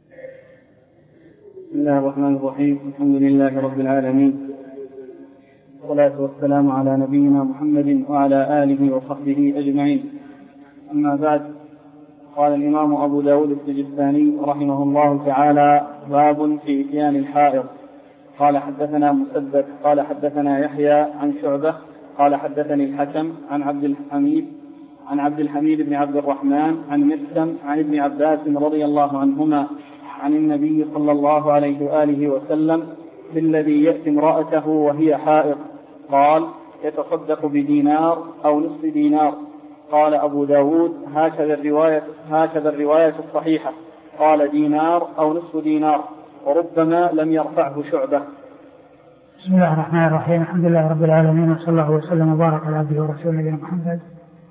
بسم الله الرحمن الرحيم. الحمد لله رب العالمين والصلاة والسلام على نبينا محمد وعلى آله وصحبه أجمعين. أما بعد، قال الإمام أبو داود السجستاني رحمه الله تعالى: باب في إتيان الحائض. قال حدثنا مسدد قال حدثنا يحيى عن شعبة قال حدثني الحكم عن عبد الحميد عن عبد الحميد بن عبد الرحمن عن مسلم عن ابن عباس رضي الله عنهما عن النبي صلى الله عليه وآله وسلم بالذي يأتي امرأته وهي حائض، قال: يتصدق بدينار أو نصف دينار. قال أبو داود: هكذا الرواية, هكذا الرواية الصحيحة. قال: دينار أو نصف دينار، وربما لم يرفعه شعبة. بسم الله الرحمن الرحيم. الحمد لله رب العالمين، وصلى الله وسلم وبارك على عبده ورسوله نبينا محمد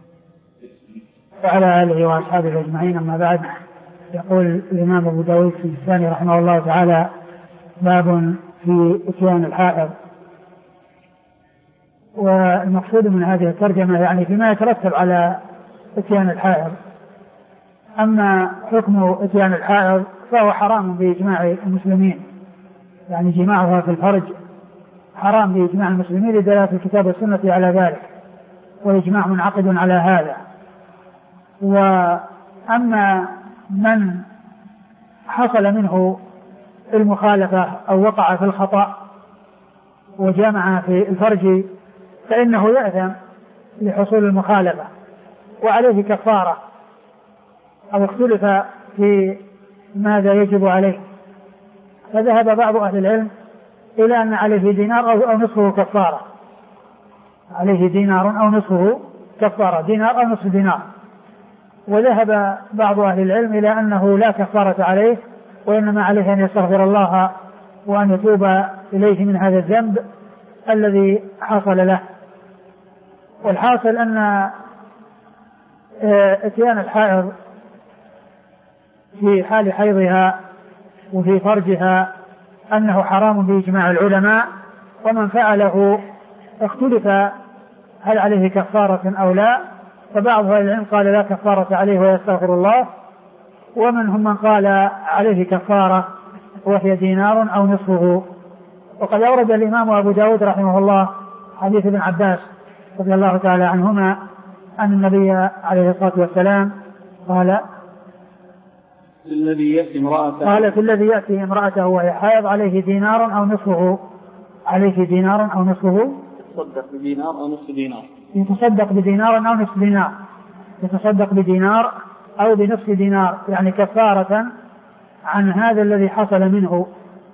وعلى آله وأصحابه أجمعين. أما بعد، يقول الإمام أبو داود السجستاني رحمه الله تعالى: باب في إتيان الحائض. والمقصود من هذه الترجمة يعني فيما يترتب على إتيان الحائض. أما حكم إتيان الحائض فهو حرام بإجماع المسلمين، يعني جماعها في الفرج حرام بإجماع المسلمين لدلالة الكتاب والسنة على ذلك، والإجماع منعقد على هذا. وأما من حصل منه المخالفة أو وقع في الخطأ وجامع في الفرج فإنه يأثم لحصول المخالفة وعليه كفارة، أو اختلف في ماذا يجب عليه. فذهب بعض أهل العلم إلى أن عليه دينار أو نصفه كفارة، عليه دينار أو نصفه كفارة، دينار أو نصف دينار. وذهب بعض أهل العلم إلى أنه لا كفارة عليه، وإنما عليه أن يستغفر الله وأن يتوب إليه من هذا الذنب الذي حصل له. والحاصل أن إتيان الحائض في حال حيضها وفي فرجها أنه حرام بإجماع العلماء، ومن فعله اختلف هل عليه كفارة أو لا. فبعض أهل العلم قال لا كفارة عليه ويستغفر الله، ومنهم من قال عليه كفارة وهي دينار أو نصفه. وقد أورد الإمام أبو داود رحمه الله حديث ابن عباس رضي الله تعالى عنهما أن النبي عليه الصلاة والسلام قال: الذي يأتي امرأته قال في الذي يأتي امرأته وهي حائض عليه دينار أو نصفه، عليه دينار أو نصفه، يتصدق بدينار أو نصف دينار، يتصدق بدينار أو نصف دينار، يتصدق بدينار أو بنصف دينار، يعني كفارة عن هذا الذي حصل منه.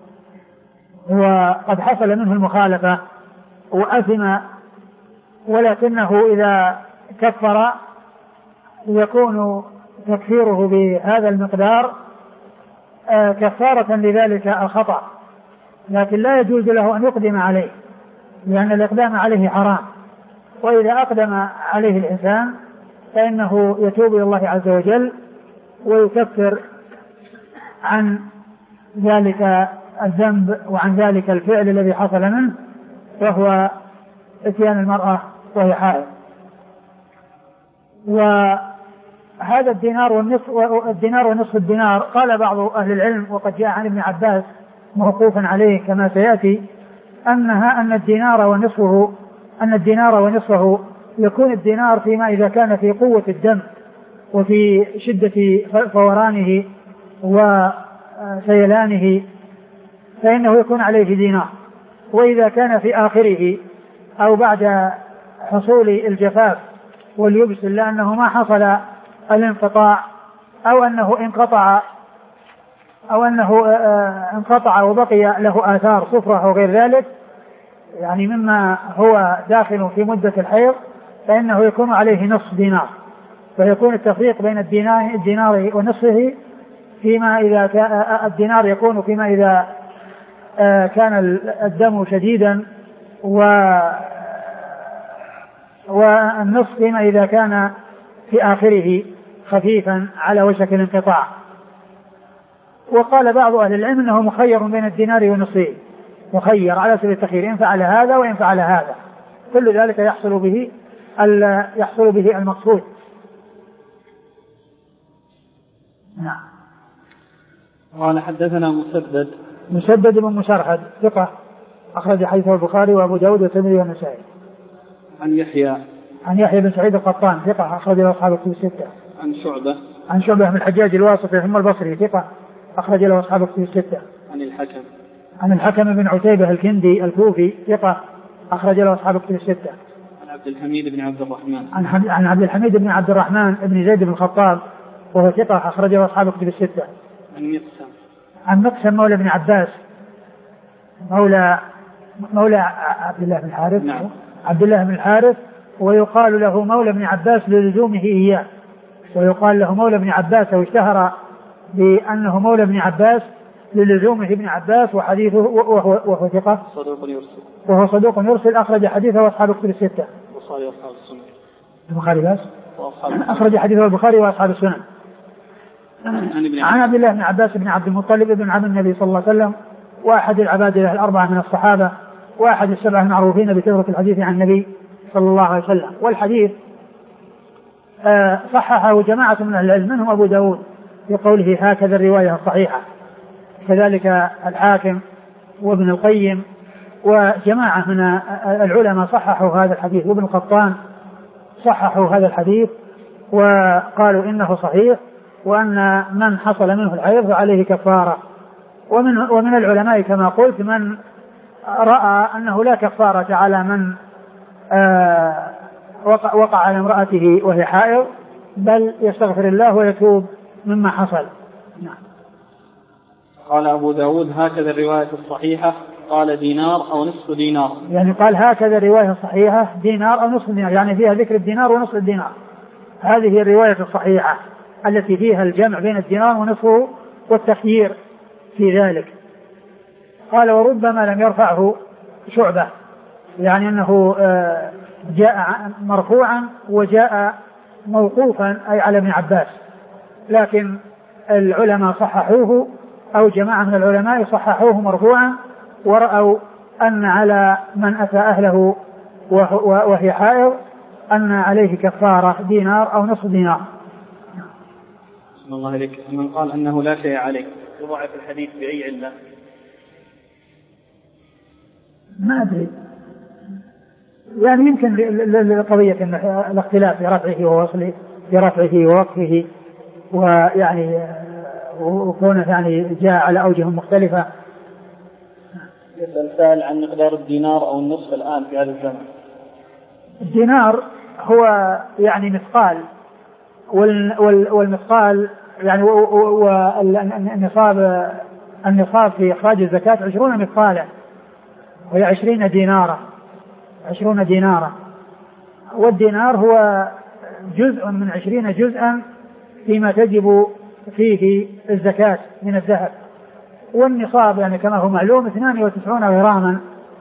وقد حصل منه المخالفة وأثم، ولكنه إذا كفر يكون تكفيره بهذا المقدار كفارة لذلك الخطأ، لكن لا يجوز له أن يقدم عليه، لأن الإقدام عليه حرام. وإذا أقدم عليه الإنسان فإنه يتوب إلى الله عز وجل ويكفر عن ذلك الذنب وعن ذلك الفعل الذي حصل منه، وهو إتيان المرأة وهي حائض. وهذا الدينار والنصف الدينار ونصف الدينار قال بعض أهل العلم، وقد جاء عن ابن عباس موقوفا عليه كما سيأتي، أنها أن الدينار ونصفه أن الدينار ونصفه يكون الدينار فيما إذا كان في قوة الدم وفي شدة فورانه وسيلانه فإنه يكون عليه دينار، وإذا كان في آخره أو بعد حصول الجفاف واليبس لأنه ما حصل الانقطاع أو أنه انقطع أو أنه انقطع وبقي له آثار صفرة وغير ذلك، يعني مما هو داخل في مدة الحيض، فإنه يكون عليه نصف دينار. فيكون التفريق بين الدينار, الدينار ونصفه فيما إذا كان الدينار يكون فيما إذا كان الدم شديدا، والنصف فيما إذا كان في آخره خفيفا على وشك الانقطاع. وقال بعض أهل العلم أنه مخير بين الدينار ونصفه، مخير على سبيل التخيير، إن فعل هذا وإن فعل هذا، كل ذلك يحصل به يحصل به المقصود. نعم. قال حدثنا مسدد مسدد بن مسرهد ثقة أخرج حديثه البخاري وأبو داود والترمذي والنسائي. عن يحيى عن يحيى بن سعيد القطان ثقة أخرج له أصحاب الكتب الستة. عن شعبة عن شعبة بن الحجاج الواسطي ثم البصري ثقة أخرج له أصحاب الكتب الستة. عن الحكم عن الحكم بن عتيبة الكندي الكوفي ثقة أخرج له أصحاب الكتب الستة. عن عبد الحميد بن عبد الرحمن عن عن عبد الحميد بن عبد الرحمن بن زيد بن الخطاب وهو ثقة أخرج له أصحاب الكتب الستة. عن مقسم عن مقسم مولى بن عباس مولى مولى عبد الله بن الحارث. نعم. عبد الله بن الحارث ويقال له مولى بن عباس للزومه إياه، ويقال له مولى بن عباس واشتهر بأنه مولى بن عباس للزومه ابن عباس وحديثه وهو, وهو ثقة صدوق يرسل وهو صدوق يرسل أخرج حديثه وأصحاب الكتب الستة. البخاري وأصحاب السنن. البخاري بس أخرج حديثه البخاري وأصحاب السنن. عن عبد الله بن عباس بن عبد المطلب ابن عم النبي صلى الله عليه وسلم وأحد العباد الأربعة من الصحابة وأحد السبعة المعروفين بكثرة الحديث عن النبي صلى الله عليه وسلم. والحديث صححه جماعة من أهل العلم منهم أبو داود في قوله هكذا الرواية الصحيحة، كذلك الحاكم وابن القيم وجماعة من العلماء صححوا هذا الحديث، وابن القطان صححوا هذا الحديث وقالوا إنه صحيح وأن من حصل منه الحيض عليه كفارة. ومن, ومن العلماء كما قلت من رأى أنه لا كفارة على من آه وقع, وقع على امرأته وهي حائض بل يستغفر الله ويتوب مما حصل. نعم. قال أبو داود هكذا الرواية الصحيحة قال دينار أو نصف دينار، يعني قال هكذا الرواية الصحيحة دينار أو نصف دينار، يعني فيها ذكر الدينار ونصف الدينار. هذه الرواية الصحيحة التي فيها الجمع بين الدينار ونصفه والتخيير في ذلك. قال وربما لم يرفعه شعبة، يعني أنه جاء مرفوعا وجاء موقوفا أي على ابن عباس، لكن العلماء صححوه أو جماعة من العلماء صححوه مرفوعا ورأوا أن على من أتى أهله وهي حائض أن عليه كفارة دينار أو نصف دينار. بسم الله عليك. من قال أنه لا شيء عليه يضعف الحديث بأي علة؟ ما أدري، يعني يمكن لقضية الاختلاف في رفعه ووصله في رفعه ووقفه، ويعني وكونه يعني جاء على أوجه مختلفة. يسأل سائل عن مقدار الدينار أو النصف الآن في هذا الزمن. الدينار هو يعني مثقال، والمثقال يعني والنصاب النصاب في إخراج الزكاة عشرون مثقالا وهي عشرين دينارا عشرون دينارا والدينار هو جزء من عشرين جزءا فيما تجب فيه الزكاة من الذهب. والنصاب يعني كما هو معلوم اثنان وتسعون غراما،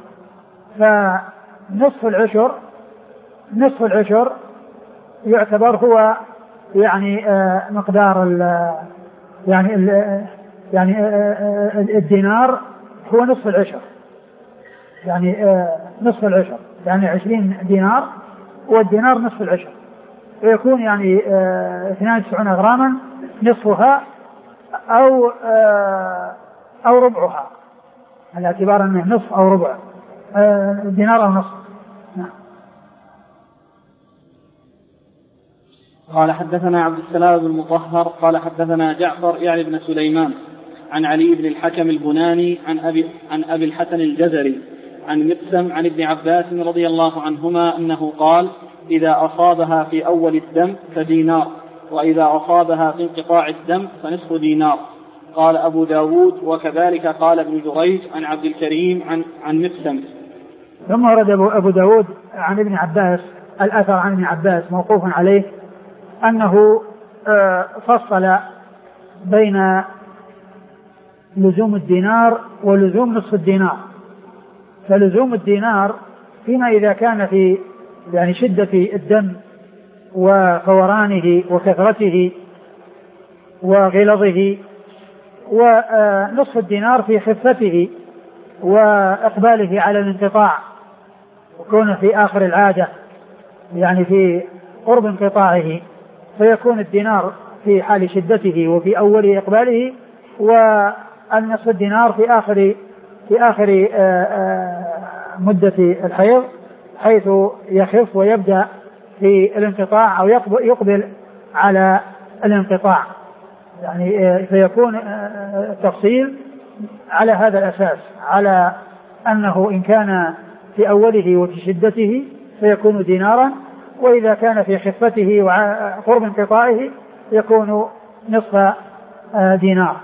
فنصف العشر نصف العشر يعتبر هو يعني آه مقدار ال يعني ال يعني آه الدينار هو نصف العشر، يعني آه نصف العشر يعني عشرين دينار والدينار نصف العشر، ويكون يعني آه اثنان وتسعون غراما نصفها أو آه أو ربعها، على اعتبار أنه نصف أو ربع آه دينار أو نصف. نعم. قال حدثنا عبد السلام بن المطهر قال حدثنا جعفر يعني بن سليمان عن علي بن الحكم البناني عن أبي, عن أبي الحسن الجزري عن مقسم عن ابن عباس رضي الله عنهما أنه قال إذا أصابها في أول الدم فدينار، وإذا أصابها في انقطاع الدم فنصف دينار. قال أبو داود وكذلك قال ابن جريج عن عبد الكريم عن, عن مقسم. ثم ورد أبو داود عن ابن عباس الأثر عن ابن عباس موقوفا عليه أنه فصل بين لزوم الدينار ولزوم نصف الدينار. فلزوم الدينار فيما إذا كان في يعني شدة الدم وفورانه وكثرته وغلظه، ونصف الدينار في خفته وإقباله على الانقطاع وكونه في آخر العادة يعني في قرب انقطاعه، فيكون الدينار في حال شدته وفي أول إقباله، والنصف الدينار في آخر في آخر مدة الحيض حيث يخف ويبدأ في الانقطاع أو يقبل على الانقطاع، يعني فيكون التفصيل على هذا الأساس، على أنه إن كان في أوله وفي شدته فيكون دينارا، وإذا كان في خفته وقرب انقطاعه يكون نصف دينار.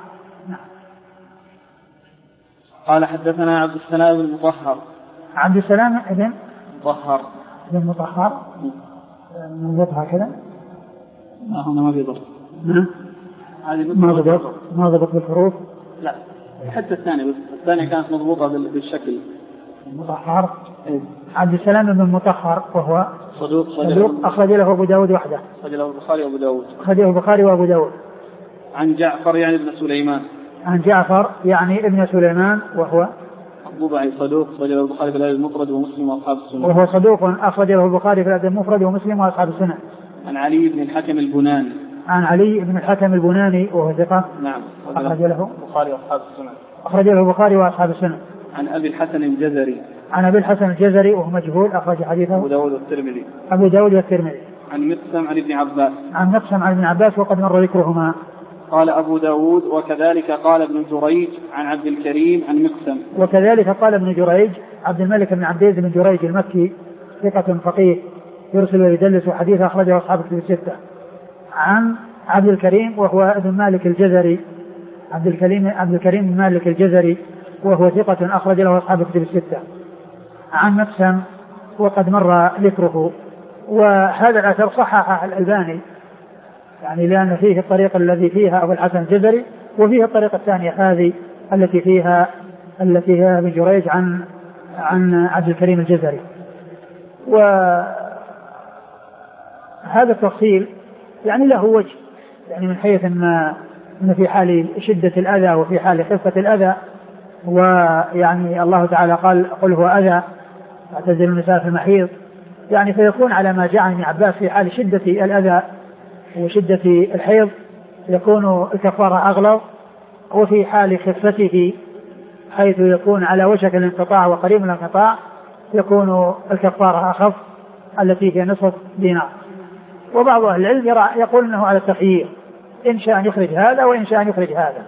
قال حدثنا عبد السلام بن مطهر. عبد السلام بن مطهر بن مطهر من ضبط هكذا؟ لا هنا ما في ضبط. ما ضبط ما ضبط بالحروف. لا حتى الثانية بس الثانية كانت مضبوطة بالشكل. مطهر. عبد السلام بن مطهر وهو صدوق صدوق أخرج له أبو داود وحده. أخرج له البخاري وأبو داود. أخرج له البخاري وأبو داود. عن جعفر يعني ابن سليمان. عن جعفر يعني ابن سليمان وهو الضبعي صدوق أخرج له البخاري في الأدب المفرد ومسلم وأصحاب السنن. وهو صدوق أخرج له البخاري في الأدب المفرد ومسلم وأصحاب السنن. عن علي بن الحكم البناني. عن علي بن الحكم البناني وهو ثقة. نعم. أخرج له البخاري وأصحاب السنن. أخرج له البخاري وأصحاب السنن. عن أبي الحسن الجزري. عن أبي الحسن الجزري وهو مجهول أخرج حديثه أبو داود والترمذي. أبو داود والترمذي. عن مقسم عن ابن عباس. عن مقسم عن ابن عباس وقد مر ذكرهما. قال أبو داود وكذلك قال ابن جريج عن عبد الكريم عن مقسم. وكذلك قال ابن جريج عبد الملك بن عبد العزيز بن جريج المكي ثقة فقيه يرسل ويدلس وحديث أخرجه أصحاب الكتب الستة. عن عبد الكريم وهو ابن مالك الجزري عبد الكريم عبد الكريم بن مالك الجزري وهو ثقة أخرج له أصحاب الكتب الستة. عن مقسم وقد مر ذكره، وهذا الأثر صححه الألباني يعني لأن فيه الطريق الذي فيها أبو الحسن الجزري وفيه الطريقة الثانية هذه التي فيها التي فيها ابن جريج عن عن عبد الكريم الجزري. وهذا التفصيل يعني له وجه، يعني من حيث أن أن في حال شدة الأذى وفي حال خفة الأذى، ويعني الله تعالى قال قل هو أذى اعتزلوا النساء في المحيض، يعني فيكون على ما جاء عن ابن عباس في حال شدة الأذى وشدة الحيض يكون الكفارة أغلظ، وفي حال خفته حيث يكون على وشك الانقطاع وقريب من الانقطاع يكون الكفارة أخف التي هي نصف دينار. وبعض أهل العلم يرى يقول أنه على التخيير، إن شاء أن يخرج هذا وإن شاء أن يخرج هذا.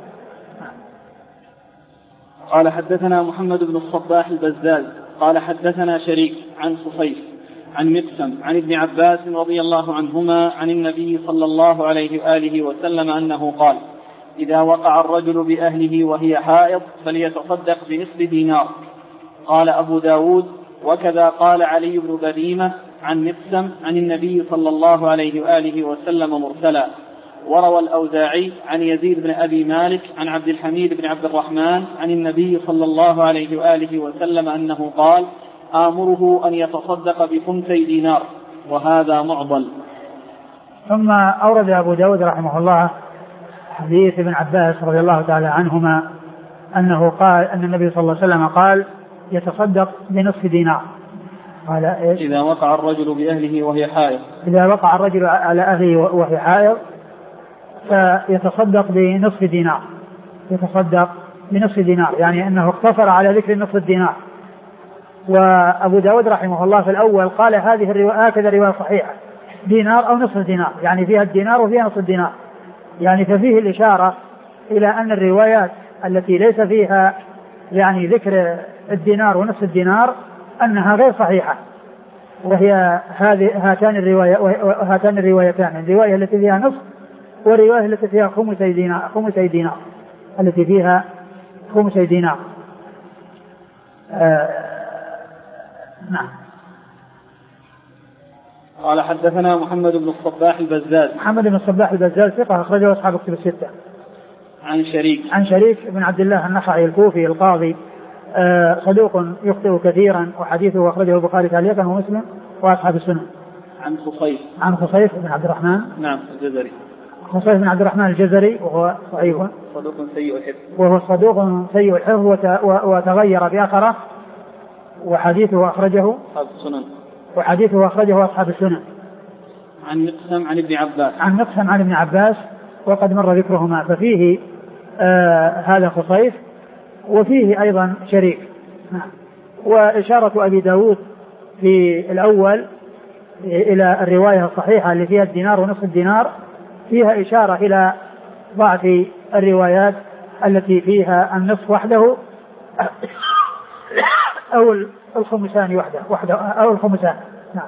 قال حدثنا محمد بن الصباح البزاز قال حدثنا شريك عن صفيف عن مقسم عن ابن عباس رضي الله عنهما عن النبي صلى الله عليه وآله وسلم أنه قال: إذا وقع الرجل بأهله وهي حائض فليتصدق بنصف دينار. قال أبو داود: وكذا قال علي بن بديمة عن مقسم عن النبي صلى الله عليه وآله وسلم مرسلا. وروى الأوزاعي عن يزيد بن أبي مالك عن عبد الحميد بن عبد الرحمن عن النبي صلى الله عليه وآله وسلم أنه قال: آمره أن يتصدق بخمسي دينار، وهذا معضل. ثم أورد أبو داود رحمه الله حديث ابن عباس رضي الله تعالى عنهما أنه قال أن النبي صلى الله عليه وسلم قال: يتصدق بنصف دينار. قال إيش؟ إذا وقع الرجل بأهله وهي حائض. إذا وقع الرجل على أهله وهي حائض فيتصدق بنصف دينار. يتصدق بنصف دينار يعني أنه اقتصر على ذكر نصف الدينار. وأبو داود رحمه الله في الأول قال هذه الرواية هكذا رواية صحيحة، دينار أو نصف دينار، يعني فيها الدينار وفيها نصف الدينار، يعني ففيه الإشارة إلى أن الروايات التي ليس فيها يعني ذكر الدينار ونصف الدينار أنها غير صحيحة، وهي هذه هاتان الرواية هاتان الروايتان، الرواية التي فيها نصف والرواية التي فيها خمسي دينار خمسي دينار التي فيها خمسي دينار. آه نعم. قال حدثنا محمد بن الصباح البزاز. محمد بن الصباح البزاز ثقة أخرجه أصحاب الكتب الستة. عن شريك. عن شريك بن عبد الله النخعي الكوفي القاضي، آه صدوق يخطئ كثيرا وحديثه أخرجه البخاري تعليقا ومسلم وأصحاب السنن. عن خصيف. عن خصيف بن عبد الرحمن. نعم الجزري. خصيف بن عبد الرحمن الجزري وهو ضعيف. صدوق سيء الحفظ. وهو صدوق سيء الحفظ وتغير بآخره، وحديثه أخرجه أصحاب السنن. وحديثه أخرجه أصحاب السنن. عن مقسم عن ابن عباس. عن مقسم عن ابن عباس وقد مر ذكرهما، ففيه آه هذا خصيف وفيه أيضا شريك. وإشارة أبي داود في الأول إلى الرواية الصحيحة اللي فيها الدينار ونصف الدينار فيها إشارة إلى ضعف الروايات التي فيها النصف وحده أو الخمسان وحده وحده أو الخمسان. نعم.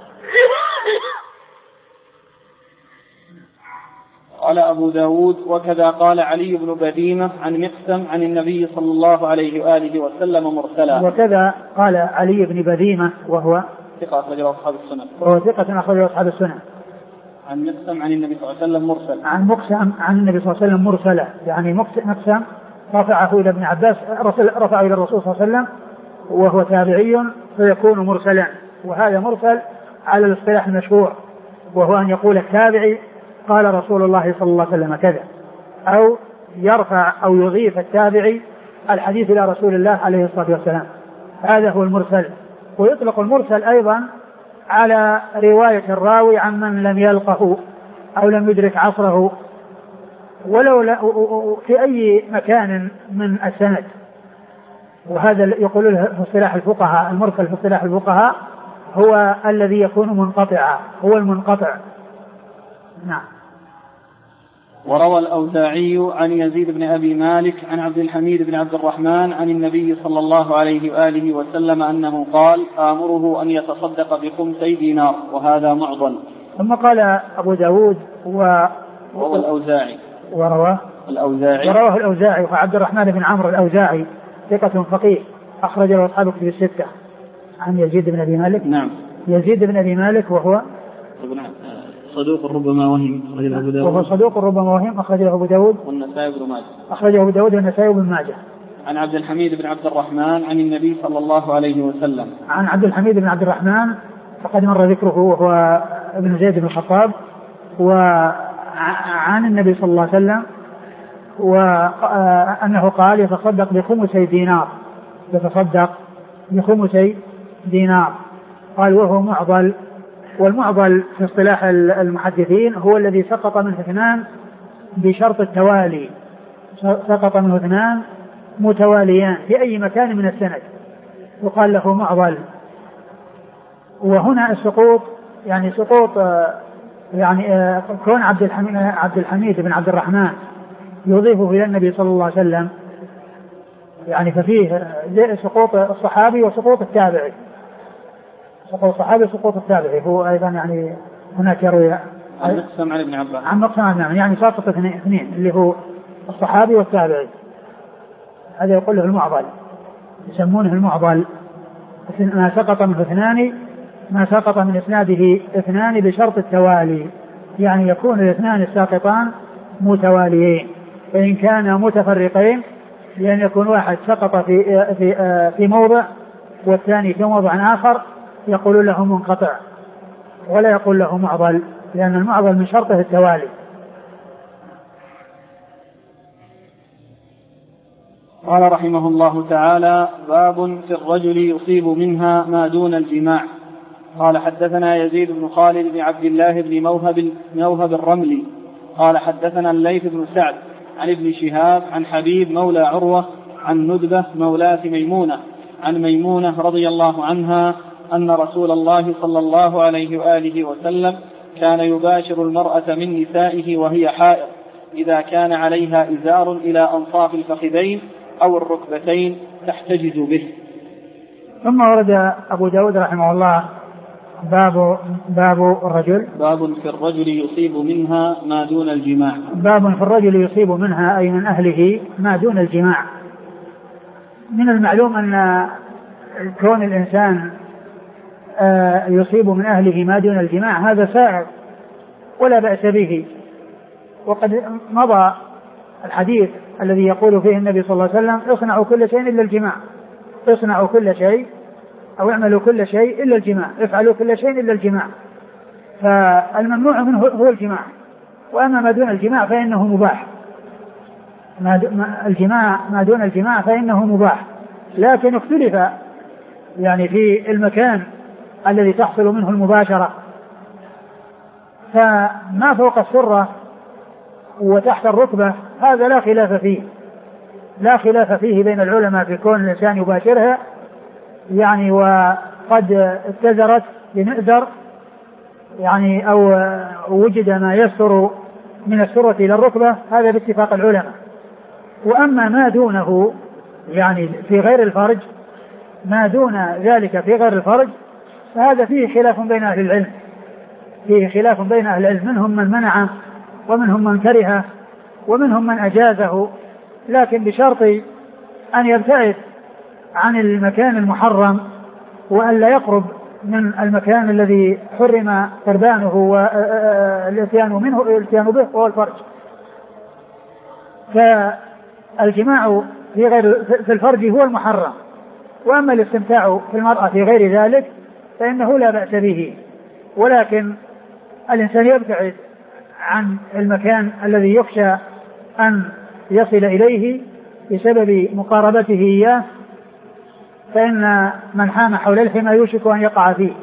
قال أبو داود وكذا قال علي بن بديمة عن مقسم عن النبي صلى الله عليه وآله وسلم مرسلا. وكذا قال علي بن بديمة وهو ثقة أخرجه أصحاب السنن. وهو ثقة أخرجه أصحاب السنن. عن مقسم عن النبي صلى الله عليه وسلم مرسل. عن مقسم عن النبي صلى الله عليه وسلم مرسلا، يعني مقسم رفعه إلى ابن عباس، رفعه إلى الرسول صلى الله عليه وسلم وهو تابعي فيكون مرسلا. وهذا مرسل على الاصطلاح المشهور، وهو أن يقول التابعي قال رسول الله صلى الله عليه وسلم كذا، أو يرفع أو يضيف التابعي الحديث إلى رسول الله عليه الصلاة والسلام. هذا هو المرسل. ويطلق المرسل أيضا على رواية الراوي عن من لم يلقه أو لم يدرك عصره ولو في أي مكان من السند. وهذا يقول له في اصطلاح الفقهاء، المرسل في اصطلاح الفقهاء هو الذي يكون منقطعا، هو المنقطع. نعم. وروى الأوزاعي عن يزيد بن أبي مالك عن عبد الحميد بن عبد الرحمن عن النبي صلى الله عليه وآله وسلم أنه قال آمره أن يتصدق بخمسي دينار، وهذا معضل. ثم قال أبو داود و... وروى الأوزاعي ورواه الأوزاعي ورواه الأوزاعي وعبد الرحمن بن عمرو الأوزاعي ثقة فقيه أخرج له أصحاب الكتب الستة. عن يزيد بن أبي مالك. نعم. يزيد بن أبي مالك وهو صدوق ربما وهم أخرجه أبو داود. وهو صدوق ربما وهم أخرجه أبو داود والنسائي بن ماجه. أخرجه أبو داود والنسائي بن ماجه. عن عبد الحميد بن عبد الرحمن عن النبي صلى الله عليه وسلم. عن عبد الحميد بن عبد الرحمن فقد مر ذكره، وهو ابن زيد بن الخطاب، وعن النبي صلى الله عليه وسلم وأنه قال يتصدق بخمسي دينار، يتصدق بخمسي دينار. قال وهو معضل، والمعضل في اصطلاح المحدثين هو الذي سقط منه اثنان بشرط التوالي، سقط منه اثنان متواليان في أي مكان من السند يقال له معضل. وهنا السقوط يعني سقوط يعني كون عبد الحميد, عبد الحميد بن عبد الرحمن يضيفه إلى النبي صلى الله عليه وسلم، يعني ففيه سقوط الصحابي وسقوط التابعي، سقوط الصحابي وسقوط التابعي. هو أيضا يعني هناك يروي عن مقسم عن ابن عباس، عن مقسم عن ابن، يعني سقط اثنين اللي هو الصحابي والتابعي. هذا يقول له المعضل، يسمونه المعضل، ما سقط منه اثنان، ما سقط من إسناده اثنان بشرط التوالي، يعني يكون الاثنان الساقطان متواليين. فإن كان متفرقين لأن يكون واحد سقط في في في موضع والثاني في موضع آخر يقول له منقطع، ولا يقول له معضل، لأن المعضل من شرطه التوالي. قال رحمه الله تعالى: باب في الرجل يصيب منها ما دون الجماع. قال حدثنا يزيد بن خالد بن عبد الله بن موهب, موهب الرملي قال حدثنا الليث بن سعد عن ابن شهاب عن حبيب مولى عروة عن ندبة مولاة ميمونة عن ميمونة رضي الله عنها أن رسول الله صلى الله عليه وآله وسلم كان يباشر المرأة من نسائه وهي حائض إذا كان عليها إزار إلى أنصاف الفخذين أو الركبتين تحتجز به. ثم ورد أبو داود رحمه الله باب باب الرجل باب في الرجل يصيب منها ما دون الجماع. باب في الرجل يصيب منها أي من أهله ما دون الجماع. من المعلوم أن كون الإنسان يصيب من أهله ما دون الجماع هذا سائغ ولا بأس به، وقد مضى الحديث الذي يقول فيه النبي صلى الله عليه وسلم: اصنعوا كل شيء إلا الجماع، اصنعوا كل شيء أو اعملوا كل شيء إلا الجماع، افعلوا كل شيء إلا الجماع. فالممنوع منه هو الجماع، وأما ما دون الجماع فإنه مباح. ما الجماع ما دون الجماع فإنه مباح، لكن اختلف يعني في المكان الذي تحصل منه المباشرة. فما فوق السرة وتحت الركبة هذا لا خلاف فيه، لا خلاف فيه بين العلماء في كون الإنسان يباشرها يعني وقد اتزرت بمئزر يعني أو وجد ما يسر من السرة إلى الركبة، هذا باتفاق العلماء. وأما ما دونه يعني في غير الفرج، ما دون ذلك في غير الفرج، فهذا فيه خلاف بين أهل العلم، فيه خلاف بين أهل العلم، منهم من منعه ومنهم من كرهه ومنهم من أجازه، لكن بشرط أن يبتعد عن المكان المحرم وأن لا يقرب من المكان الذي حرم قربانه والاتيان منه الاتيان به وهو الفرج. فالجماع في غير في الفرج هو المحرم، وأما الاستمتاع في المرأة في غير ذلك فإنه لا بأس به، ولكن الإنسان يبتعد عن المكان الذي يخشى أن يصل إليه بسبب مقاربته إياه، فإن من حام حول الحمى يوشك أن يقع فيه.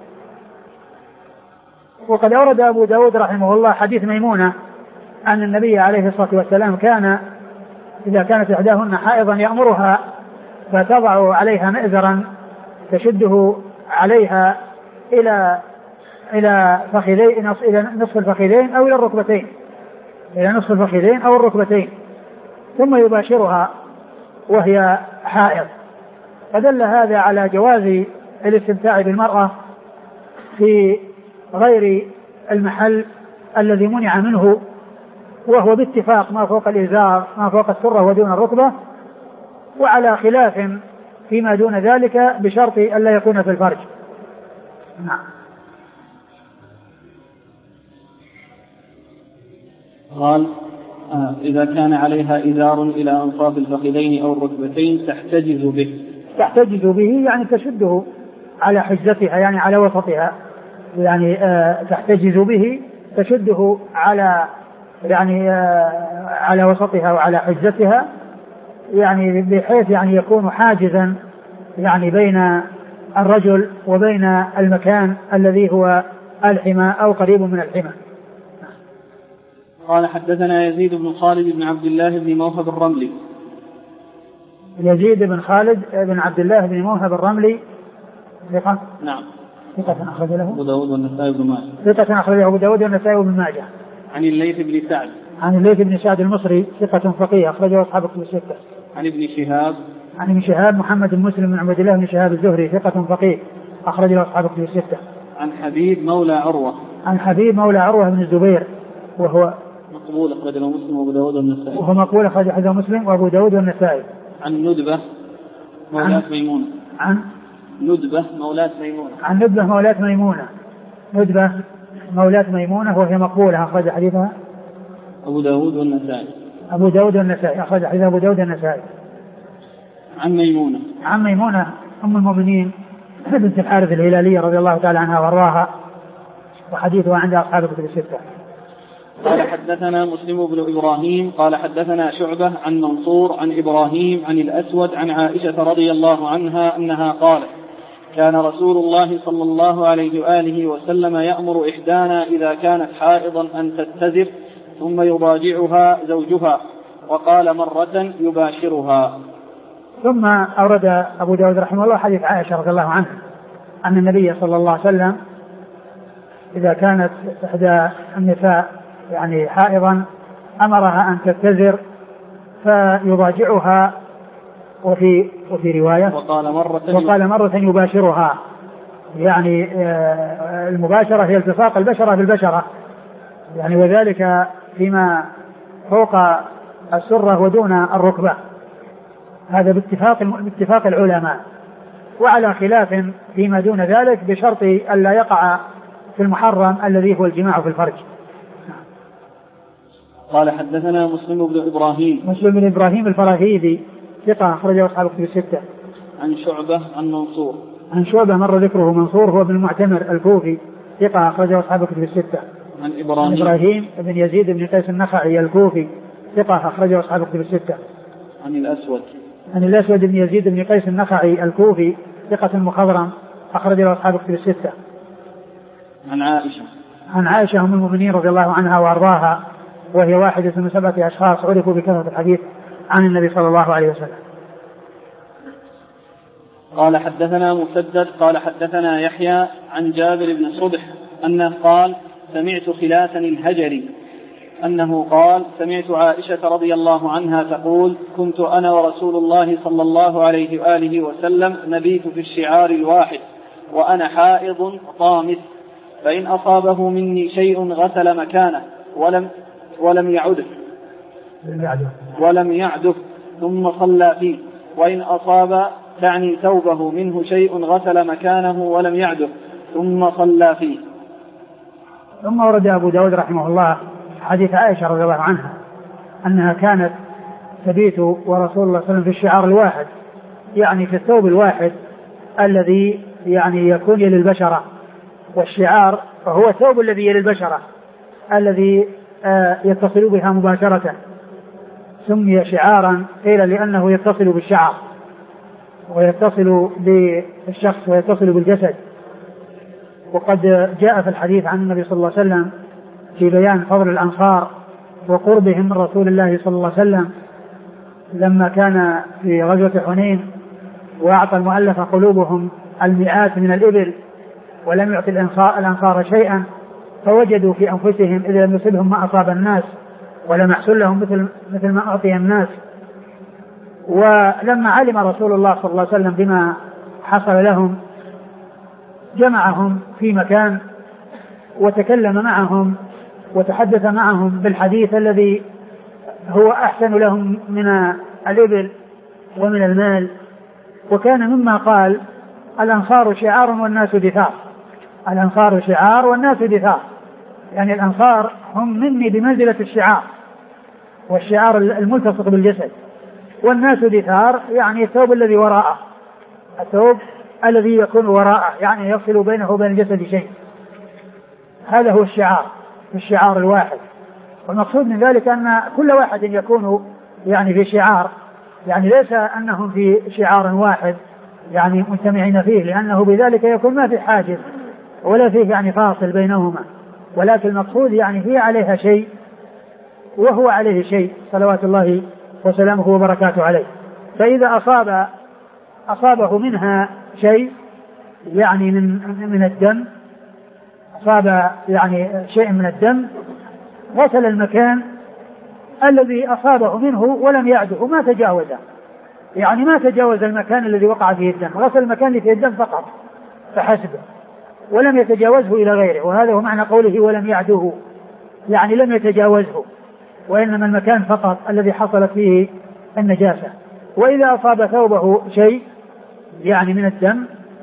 وقد أورد أبو داود رحمه الله حديث ميمونة أن النبي عليه الصلاة والسلام كان إذا كانت إحداهن حائضا يأمرها فتضع عليها مئزرا تشده عليها إلى إلى فخذين إلى نصف الفخذين أو إلى الركبتين إلى نصف الفخذين أو الركبتين، ثم يباشرها وهي حائض. فدل هذا على جواز الاستمتاع بالمرأة في غير المحل الذي منع منه، وهو باتفاق ما فوق الإزار ما فوق السرة ودون الركبة، وعلى خلاف فيما دون ذلك بشرط ألا يكون في الفرج. نعم. قال آه إذا كان عليها إزار إلى أنصاف الفخذين أو الركبتين تحتجز به. تحتجز به يعني تشده على حجتها، يعني على وسطها، يعني آه تحتجز به تشده على يعني آه على وسطها وعلى حجتها، يعني بحيث يعني يكون حاجزا يعني بين الرجل وبين المكان الذي هو الحمى أو قريب من الحمى. قال حدثنا يزيد بن خالد بن عبد الله بن موهب الرملي. يزيد بن خالد بن عبد الله بن موهب الرملي ثقة. نعم. ثقة أخرج له أبو داود والنسائي بن ماجه. ثقة أخرج له أبو داود والنسائي بن ماجه. عن الليث بن سعد. عن الليث بن سعد المصري ثقة فقيه أخرجه أصحاب الكتب الستة. عن ابن شهاب. عن ابن شهاب محمد بن مسلم بن عبد الله بن شهاب الزهري ثقة فقيه أخرجه أصحاب الكتب الستة. عن حبيب مولى عروة. عن حبيب مولى عروة بن الزبير وهو مقبول أخرج له مسلم وأبو داود والنسائي. وهو مقبول أخرج له مسلم وأبو داود والنسائي. عن ندبة مولاة ميمونة. عن ندبة مولاة ميمونة. عن ندبة مولاة ميمونة. ندبة مولاة ميمونة وهي مقبولة أخرج حديثها أبو داود والنسائي. أبو داود والنسائي أخرج حديثها أبو داود والنسائي. عن ميمونة. عن ميمونة أم المؤمنين بنت الحارث الهلالية رضي الله تعالى عنها وارضاها، وحديثها عند أصحاب الكتب الستة. قال حدثنا مسلم بن إبراهيم قال حدثنا شعبة عن منصور عن إبراهيم عن الأسود عن عائشة رضي الله عنها أنها قالت كان رسول الله صلى الله عليه وآله وسلم يأمر إحدانا إذا كانت حائضا أن تتزر ثم يضاجعها زوجها، وقال مرة يباشرها. ثم أورد أبو داود رحمه الله حديث عائشة رضي الله عنها أن النبي صلى الله عليه وسلم إذا كانت إحدى النساء يعني حائضا أمرها أن تتزر فيضاجعها، وفي وفي رواية وقال مرة وقال مرة يباشرها، يعني المباشرة هي التصاق البشرة بالبشرة، يعني وذلك فيما فوق السرة ودون الركبة، هذا باتفاق باتفاق العلماء، وعلى خلاف فيما دون ذلك بشرط ألا يقع في المحرم الذي هو الجماع في الفرج. قال حدثنا مسلم بن إبراهيم. مسلم بن إبراهيم الفراهيدي ثقة أخرجه أصحاب الكتب الستة. عن شعبة عن منصور. عن شعبة مر ذكره. منصور هو بن المعتمر الكوفي ثقة أخرجه أصحاب الكتب الستة. عن إبراهيم. عن إبراهيم بن يزيد بن قيس النخعي الكوفي ثقة أخرجه أصحاب الكتب الستة. عن الأسود. عن الأسود بن يزيد بن قيس النخعي الكوفي ثقة مخضرم أخرجه أصحاب الكتب الستة. عن عائشة. عن عائشة أم المؤمنين رضي الله عنها وأرضاها، وهي واحدة من سبعة أشخاص عرفوا بكثرة الحديث عن النبي صلى الله عليه وسلم. قال حدثنا مسدد قال حدثنا يحيى عن جابر بن صبح أنه قال سمعت خلاسا الهجري أنه قال سمعت عائشة رضي الله عنها تقول كنت أنا ورسول الله صلى الله عليه وآله وسلم نبيت في الشعار الواحد وأنا حائض طامث فإن أصابه مني شيء غسل مكانه ولم ولم يعده ولم يعده ثم صلى فيه وإن أصاب تعني ثوبه منه شيء غسل مكانه ولم يعده ثم صلى فيه. ثم ورد أبو داود رحمه الله حديث عائشة رضي الله عنها أنها كانت تبيت ورسول الله صلى الله عليه وسلم في الشعار الواحد، يعني في الثوب الواحد الذي يعني يكون يلي البشرة، والشعار هو الثوب الذي يلي البشرة الذي يتصل بها مباشرة، سمي شعارا قيل لأنه يتصل بالشعر ويتصل بالشخص ويتصل بالجسد. وقد جاء في الحديث عن النبي صلى الله عليه وسلم في بيان فضل الأنصار وقربهم من رسول الله صلى الله عليه وسلم لما كان في غزوة حنين وأعطى المؤلف قلوبهم المئات من الإبل ولم يعطي الأنصار شيئا، فوجدوا في أنفسهم إذا لم يصبهم ما أصاب الناس ولم يحصل لهم مثل, مثل ما أعطي الناس. ولما علم رسول الله صلى الله عليه وسلم بما حصل لهم جمعهم في مكان وتكلم معهم وتحدث معهم بالحديث الذي هو أحسن لهم من الإبل ومن المال. وكان مما قال الأنصار شعار والناس دثار، الأنصار شعار والناس دثار، يعني الأنصار هم مني بمنزلة الشعار والشعار الملتصق بالجسد، والناس دثار يعني الثوب الذي وراءه، الثوب الذي يكون وراءه يعني يفصل بينه وبين الجسد شيء. هذا هو الشعار في الشعار الواحد. والمقصود من ذلك أن كل واحد يكون يعني في شعار، يعني ليس أنهم في شعار واحد يعني مجتمعين فيه، لأنه بذلك يكون ما في حاجز ولا فيه يعني فاصل بينهما، ولكن المقصود يعني هي عليها شيء وهو عليه شيء صلوات الله وسلامه وبركاته عليه. فإذا أصاب أصابه منها شيء يعني من من الدم، أصاب يعني شيء من الدم غسل المكان الذي أصابه منه ولم يعده، ما تجاوزه، يعني ما تجاوز المكان الذي وقع فيه الدم، غسل المكان اللي فيه الدم فقط فحسب ولم يتجاوزه إلى غيره. وهذا هو معنى قوله ولم يعده، يعني لم يتجاوزه، وإنما المكان فقط الذي حصلت فيه النجاسة. وإذا أصاب ثوبه شيء يعني من الدم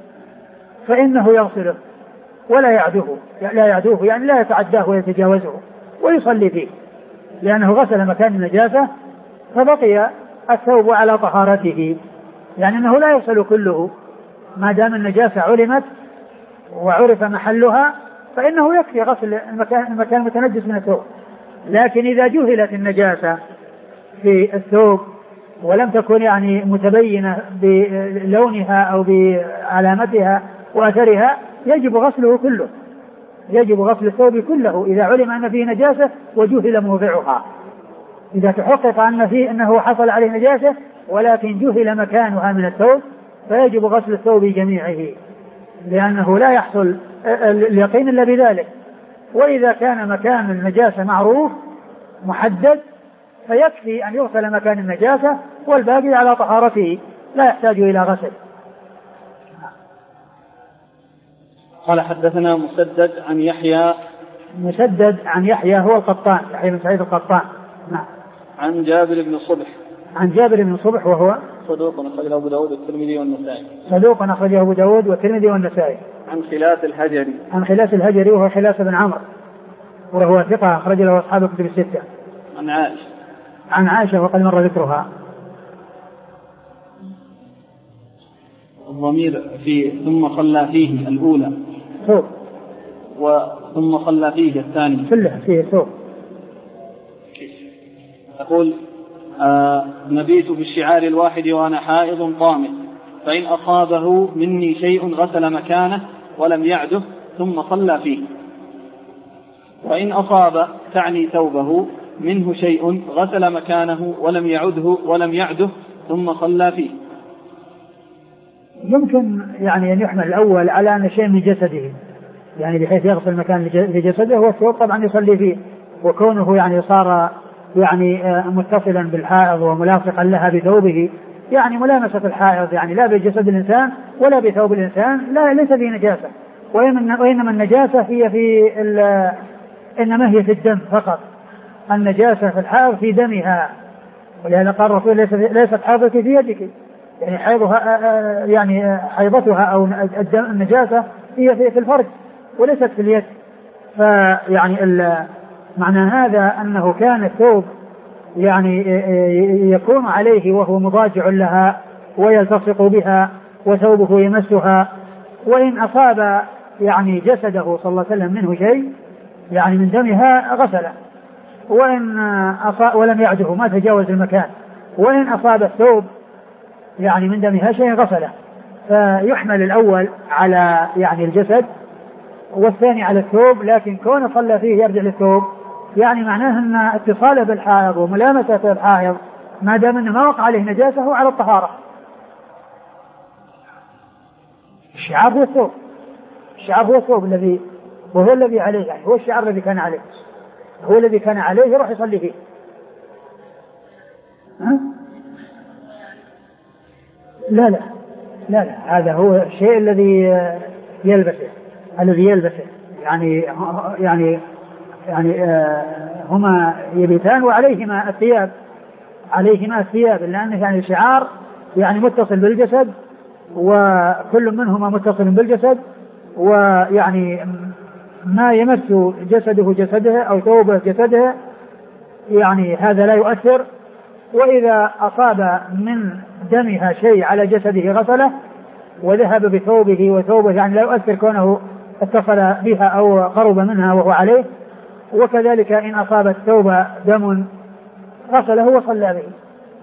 فإنه يغسله ولا يعده، لا يعدوه يعني لا يتعداه ويتجاوزه ويصلي فيه، لأنه غسل مكان النجاسة فبقي الثوب على طهارته، يعني أنه لا يغسل كله ما دام النجاسة علمت وعرف محلها، فإنه يكفي غسل المكان, المكان المتنجس من الثوب. لكن إذا جهلت النجاسة في الثوب ولم تكن يعني متبينة بلونها أو بعلامتها وأثرها يجب غسله كله، يجب غسل الثوب كله إذا علم أن فيه نجاسة وجهل موضعها. إذا تحقق أن فيه أنه حصل عليه نجاسة ولكن جهل مكانها من الثوب فيجب غسل الثوب جميعه، لأنه لا يحصل اليقين إلا بذلك. وإذا كان مكان النجاسة معروف محدد فيكفي أن يغسل مكان النجاسة والباقي على طهارته لا يحتاج إلى غسل. قال حدثنا مسدد عن يحيى مسدد عن يحيى هو القطان، يحيى بن سعيد القطان. نعم. عن جابر بن صبح عن جابر بن صبح وهو صدوق أخرجه أبو داود والترمذي والنسائي صدوق أخرجه أبو داود والترمذي والنسائي. عن خلاس الهجري عن خلاس الهجري وهو خلاس بن عمرو وهو ثقة أخرج له أصحاب الكتب الستة. عن عائشة عن عائشة وقد مر ذكرها. الضمير في ثم صلى فيه الأولى ثوب وثم صلى فيه الثاني كله فيه ثوب. يقول آه نبيت بالشعار الواحد وأنا حائض طامث فإن أصابه مني شيء غسل مكانه ولم يعده ثم صلى فيه. وإن أصاب تعني ثوبه منه شيء غسل مكانه ولم يعده ولم يعده ثم صلى فيه. يمكن يعني أن يحمل الأول على أن شيء من جسده، يعني بحيث يغسل مكان في جسده، والثوب طبعا يصلي فيه، وكونه يعني صار يعني متصلا بالحائض وملاصقا لها بثوبه، يعني ملامسة الحائض يعني لا بجسد الإنسان ولا بثوب الإنسان لا ليس فيه نجاسة، وإنما النجاسة هي في إنما هي في الدم فقط، النجاسة في الحائض في دمها، ولهذا قال الرسول ليست حائضتك في يدك، يعني حيضها يعني حيضتها أو الدم النجاسة هي في الفرج وليست في اليد. فيعني معنى هذا أنه كان الثوب يعني يكون عليه وهو مضاجع لها ويلتصق بها وثوبه يمسها، وإن أصاب يعني جسده صلى الله عليه وسلم منه شيء يعني من دمها غسله، وإن أصاب ولم يعده ما تجاوز المكان، وإن أصاب الثوب يعني من دمها شيء غسله. فيحمل الأول على يعني الجسد والثاني على الثوب، لكن كون صلى فيه يرجع للثوب يعني معناه أن اتصاله بالحائض وملامسة الحائض ما دام أنه ما وقع عليه نجاسة على الطهارة. الشعار هو الثوب، الشعار هو الثوب الذي وهو الذي عليه، يعني هو الشعار الذي كان عليه، هو الذي كان عليه يروح يصلي فيه. ها؟ لا لا لا لا هذا هو الشيء الذي يلبسه الذي يلبسه يعني يعني يعني آه هما يبيتان وعليهما الثياب، عليهما الثياب، لأن يعني الشعار يعني متصل بالجسد، وكل منهما متصل بالجسد، ويعني ما يمس جسده جسده أو ثوبه جسده يعني هذا لا يؤثر، وإذا أصاب من دمها شيء على جسده غسله وذهب بثوبه وثوبه يعني لا يؤثر كونه اتصل بها أو قرب منها وهو عليه، وكذلك إن أصاب الثوب دم غسله وصلى به.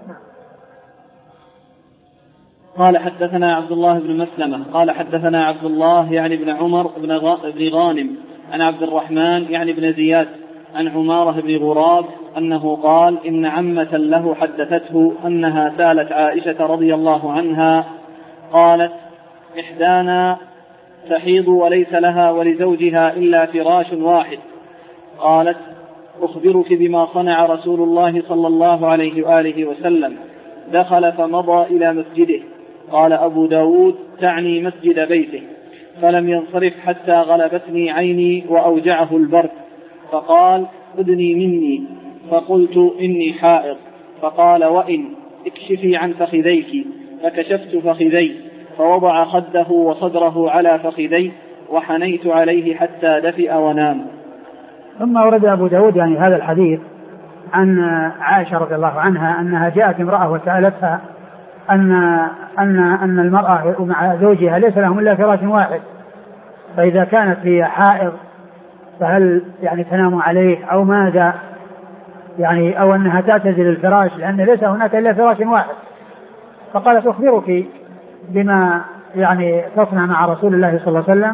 قال حدثنا عبد الله بن مسلمة قال حدثنا عبد الله يعني بن عمر بن غانم عن عبد الرحمن يعني بن زياد عن عمارة بن غراب أنه قال إن عمة له حدثته أنها سالت عائشة رضي الله عنها قالت إحدانا تحيض وليس لها ولزوجها إلا فراش واحد، قالت أخبرك بما صنع رسول الله صلى الله عليه وآله وسلم، دخل فمضى إلى مسجده. قال أبو داود تعني مسجد بيته، فلم ينصرف حتى غلبتني عيني وأوجعه البرد، فقال ادني مني، فقلت إني حائض، فقال وإن اكشفي عن فخذيك، فكشفت فخذي، فوضع خده وصدره على فخذي وحنيت عليه حتى دفئ ونام. ثم ورد أبو داود يعني هذا الحديث عن عائشة رضي الله عنها أنها جاءت امرأة وسألتها أن أن أن المرأة مع زوجها ليس لهم إلا فراش واحد، فإذا كانت هي حائض فهل يعني تنام عليه أو ماذا، يعني أو أنها تعتزل الفراش لأن ليس هناك إلا فراش واحد. فقالت أخبرك بما يعني تصنع مع رسول الله صلى الله عليه وسلم،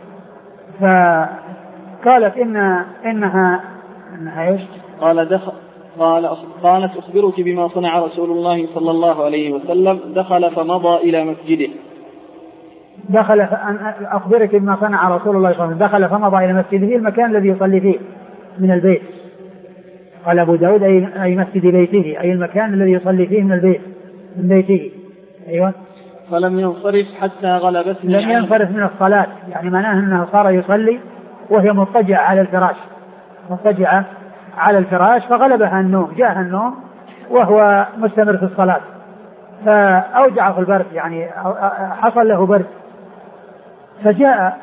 فقالت إن إنها إنها إيش؟ قال دخل قال قالت أخبرك بما صنع رسول الله صلى الله عليه وسلم، دخل فمضى إلى مسجده. دخل أخبرك بما صنع رسول الله صلى الله عليه وسلم، دخل فمضى إلى مسجده المكان الذي يصلي فيه من البيت. قال أبو داود أي, أي مسجد بيته، أي المكان الذي يصلي فيه من البيت من بيته. أيوة. فلم ينصرف حتى غلبتني، لم ينصرف من الصلاة، يعني معناه أنه صار يصلي وهي مضطجعة على الفراش مضطجعة على الفراش فغلبها النوم، جاءها النوم وهو مستمر في الصلاة فأوجعه البرد، يعني حصل له برد، فجاء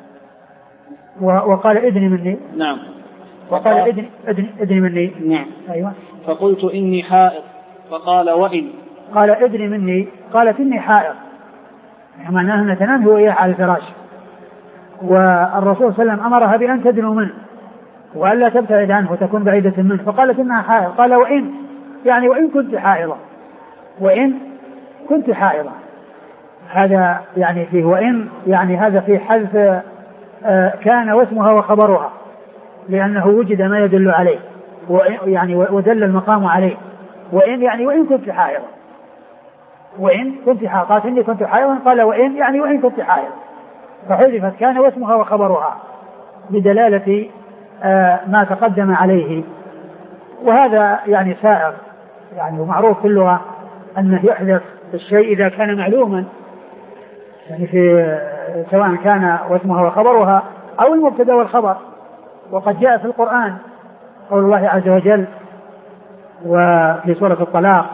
وقال ادني مني. نعم. وقال ادني ادني ادني مني. نعم. أيوة. فقلت إني حائض، فقال وإن. قال ادني مني، قالت إني حائض، يعني معناه أن تنام هو إياه على الفراش، والرسول صلى الله عليه وسلم أمرها بأن تدنو منه وألا تبتعد عنه وتكون بعيدة منه، فقالت إنها حائض. قال وإن، يعني وإن كنت حائضة، وإن كنت حائضة، هذا يعني فيه وإن، يعني هذا في حذف كان واسمها وخبرها، لأنه وجد ما يدل عليه يعني ودل المقام عليه. وإن يعني وإن كنت حائضة، وإن كنت حائض، قالت إني كنت حائضا، قال وإن يعني وإن كنت حائض، فحذفت كان واسمها وخبرها بدلالة آه ما تقدم عليه. وهذا يعني سائر يعني ومعروف في اللغة أنه يحذف الشيء إذا كان معلوما، يعني في سواء كان واسمها وخبرها أو المبتدا والخبر. وقد جاء في القرآن قول الله عز وجل وفي سورة الطلاق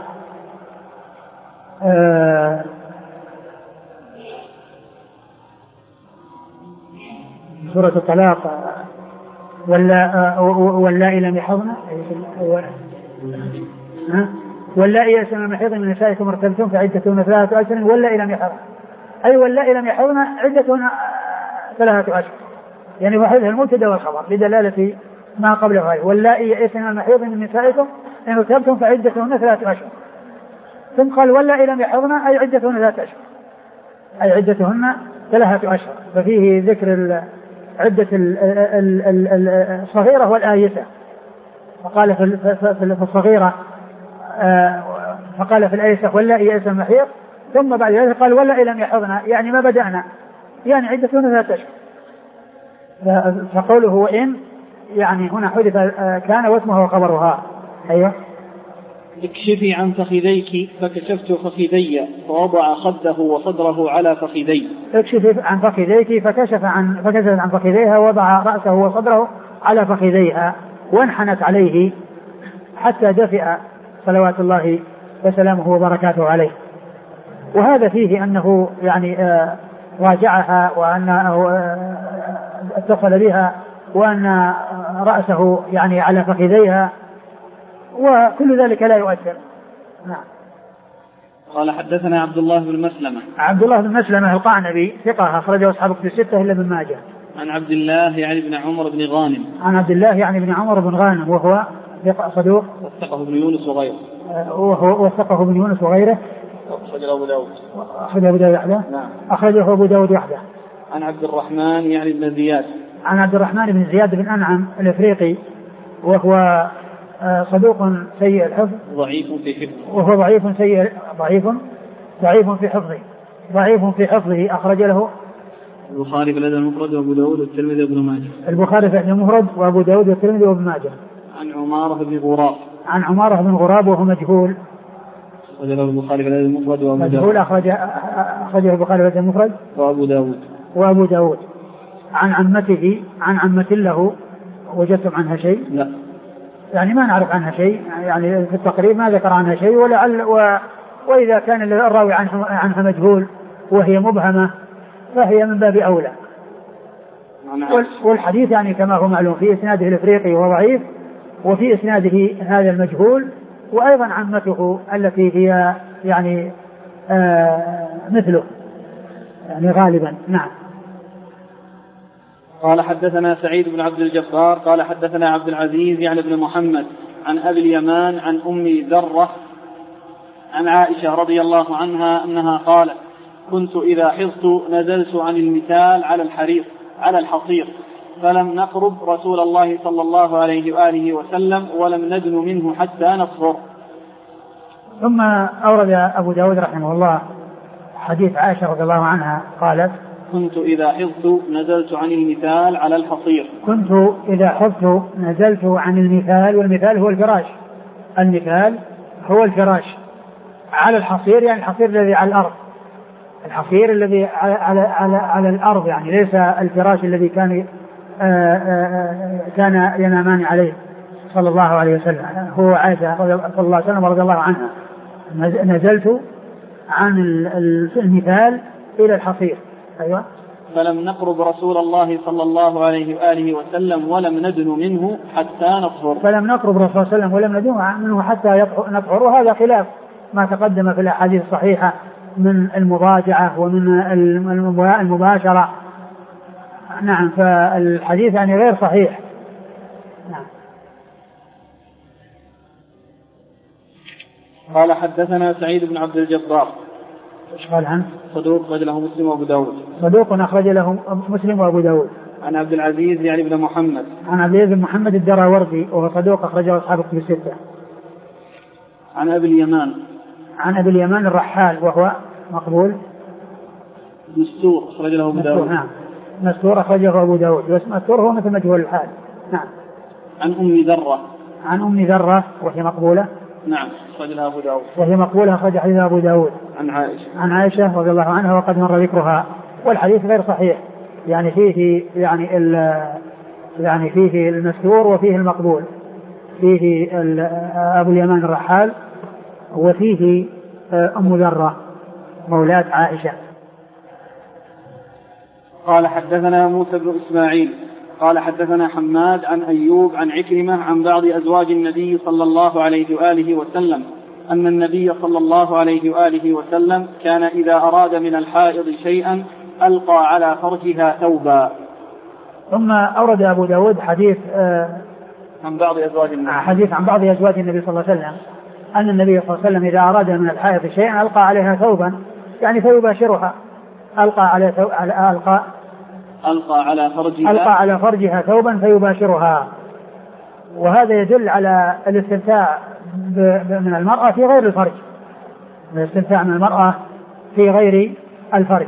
آه سورة الطلاق واللائي لم يحضن واللائي يئسن من المحيض من نسائكم ارتبتم فعدتهن ثلاثة أشهر واللائي لم يحضن، أي واللائي لم يحضن عدتهن ثلاثة أشهر، يعني وحذف المبتدا والخبر لدلالة ما قبله. واللائي يئسن من المحيض من نسائكم إن ارتبتم فعدتهن ثلاثة أشهر، ثم قال واللائي لم يحضن أي عدتهن ثلاثة أشهر أي عدتهن ثلاثة أشهر، ففيه ذكر عدة الصغيرة والآيسة. فقال في الصغيرة فقال في الآيسة واللائي يئسن من المحيض، ثم بعد ذلك قال واللائي لم يحضن يعني ما بدأنا يعني عدتهن ثلاثة أشهر. فقوله وإن يعني هنا حذف كان واسمها وخبرها. أيوه. اكشفي عن فخذيك فكشفت فخذي فوضع خده وصدره على فخذي. اكشفي عن فخذيك فكشف عن فكشف عن فخذيها ووضع رأسه وصدره على فخذيها وانحنت عليه حتى دفئ صلوات الله وسلامه وبركاته عليه. وهذا فيه أنه يعني آه راجعها وأنه آه اتصل بها وأن رأسه يعني على فخذيها، وكل ذلك لا يؤثر. نعم. قال حدثنا عبد الله بن مسلمة. عبد الله بن مسلمة القعنبي ثقة أخرجه أصحاب كتب الستة إلا ابن ماجه. عن عبد الله يعني بن عمر بن غانم. عن عبد الله يعني بن عمر بن غانم وهو ثقة صدوق. وثقه ابن يونس وغيره. وهو وثقه ابن يونس وغيره. أخرجه أبو داود. أخرجه أبو داود وحده. نعم. أخرجه أبو داود وحده. عن عبد الرحمن يعني بن زياد. عن عبد الرحمن بن زياد بن أنعم الإفريقي وهو صدوق سيء الحفظ ضعيف في حفظه وهو ضعيف سيء ضعيف ضعيف في حفظه ضعيف في حفظه أخرج له البخاري في الأدب المفرد وأبو داود والترمذي وابن ماجه. البخاري في الأدب المفرد وأبو داود والترمذي وابن ماجه. عن عمارة بن غراب. عن عمارة بن غراب وهو مجهول. أخرج له البخاري في الأدب المفرد وأبو داود. مجهول أخرج أخرجه البخاري في الأدب المفرد وأبو داود. وأبو داود. عن عمته عن عمة له وجدتم عنها شيء؟ لا. يعني ما نعرف عنها شيء، يعني في التقريب ما ذكر عنها شيء، ولعل و... وإذا كان الراوي عنها, عنها مجهول وهي مبهمة فهي من باب أولى. وال... والحديث يعني كما هو معلوم في إسناده الإفريقي وهو ضعيف، وفي إسناده هذا المجهول، وأيضا عمته التي هي يعني آه مثله يعني غالبا. نعم. قال حدثنا سعيد بن عبد الجبار قال حدثنا عبد العزيز يعني بن محمد عن أبي اليمان عن أم ذرة عن عائشة رضي الله عنها أنها قالت كنت إذا حضت نزلت عن المثال على الحرير على الحصير فلم نقرب رسول الله صلى الله عليه وآله وسلم ولم ندن منه حتى نصفر. ثم أورد أبو داود رحمه الله حديث عائشة رضي الله عنها قالت كنت إذا حضت نزلت عن المثال على الحصير. كنت إذا حضت نزلت عن المثال، والمثال هو الفراش، المثال هو الفراش على الحصير يعني الحصير الذي على الأرض، الحصير الذي على, على, على, على الأرض يعني ليس الفراش الذي كان آآ آآ كان ينامان عليه صلى الله عليه وسلم. هو عائشة صلى الله عليه وسلم رضي الله عنها نزلت عن المثال إلى الحصير. أيوة. فلم نقرب رسول الله صلى الله عليه وآله وسلم ولم ندن منه حتى نطهر. فلم نقرب رسول الله صلى الله عليه وسلم ولم ندن منه حتى نطهر، وهذا خلاف ما تقدم في الأحاديث الصحيحة من المضاجعة ومن المباشرة. نعم. فالحديث يعني غير صحيح. نعم. قال حدثنا سعيد بن عبد الجبار. ايش قال عنه؟ صدوق أخرج له مسلم وأبو داود. صدوق أخرج له مسلم وأبو داود. عن عبد العزيز يعني بن محمد. عن عبد العزيز بن محمد الدراوردي وهو صدوق أخرجه أصحاب الكتب الستة. عن أبي اليمان. عن أبي اليمان الرحال وهو مقبول. مستور أخرج له أبو داود. نعم مستور أخرجه أبو داود، بس مستور هو مثل مجهول الحال. نعم. عن أم ذرة. عن أم ذرة وهي مقبولة. نعم أخرج لها أبو داود. وهي مقبولة أخرج حديث أبو داود. عن عائشة. عن عائشة رضي الله عنها وقد مر ذكرها، والحديث غير صحيح، يعني فيه يعني ال يعني فيه المستور وفيه المقبول، فيه أبو اليمان الرحال وفيه أم ذرة مولاة عائشة. قال حدثنا موسى بن إسماعيل قال حدثنا حماد عن أيوب عن عكرمة عن بعض أزواج النبي صلى الله عليه وآله وسلم أن النبي صلى الله عليه وآله وسلم كان إذا أراد من الحائض شيئا ألقى على فرجها ثوبا. ثم أورد أبو داود حديث آه عن بعض أزواج النبي حديث عن بعض أزواج النبي صلى الله عليه وسلم أن النبي صلى الله عليه وسلم إذا أراد من الحائض شيئا ألقى عليها ثوبا، يعني فيباشرها. ألقى على ثو... ألقى ألقى على فرجها ألقى على فرجها ثوبا فيباشرها، وهذا يدل على الاستمتاع ب... من المرأة في غير الفرج، الاستمتاع من المرأة في غير الفرج.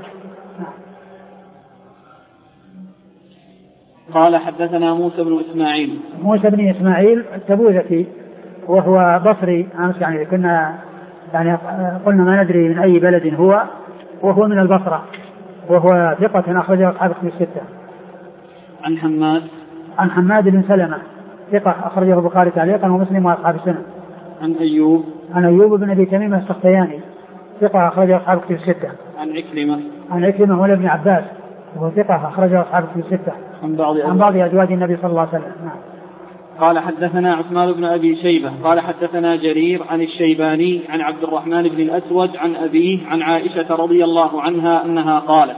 قال حدثنا موسى بن إسماعيل. موسى بن إسماعيل التبوذكي وهو بصري، أمس يعني كنا يعني قلنا ما ندري من أي بلد هو، وهو من البصرة، وهو ثقة أخرجه أصحاب الكتب الستة. عن حماد. عن حماد بن سلمة ثقة أخرجه البخاري تعليقا ومسلم وأصحاب السنة. عن أيوب. عن أيوب بن أبي تميم السختياني ثقة أخرجه أصحاب الكتب الستة. عن عكرمة. عن عكرمة مولى ابن عباس وهو ثقة أخرجه أصحاب الكتب الستة. عن بعض عن بعض أزواج النبي صلى الله عليه وسلم. نعم. قال حدثنا عثمان بن أبي شيبة قال حدثنا جرير عن الشيباني عن عبد الرحمن بن الأسود عن أبيه عن عائشة رضي الله عنها أنها قالت: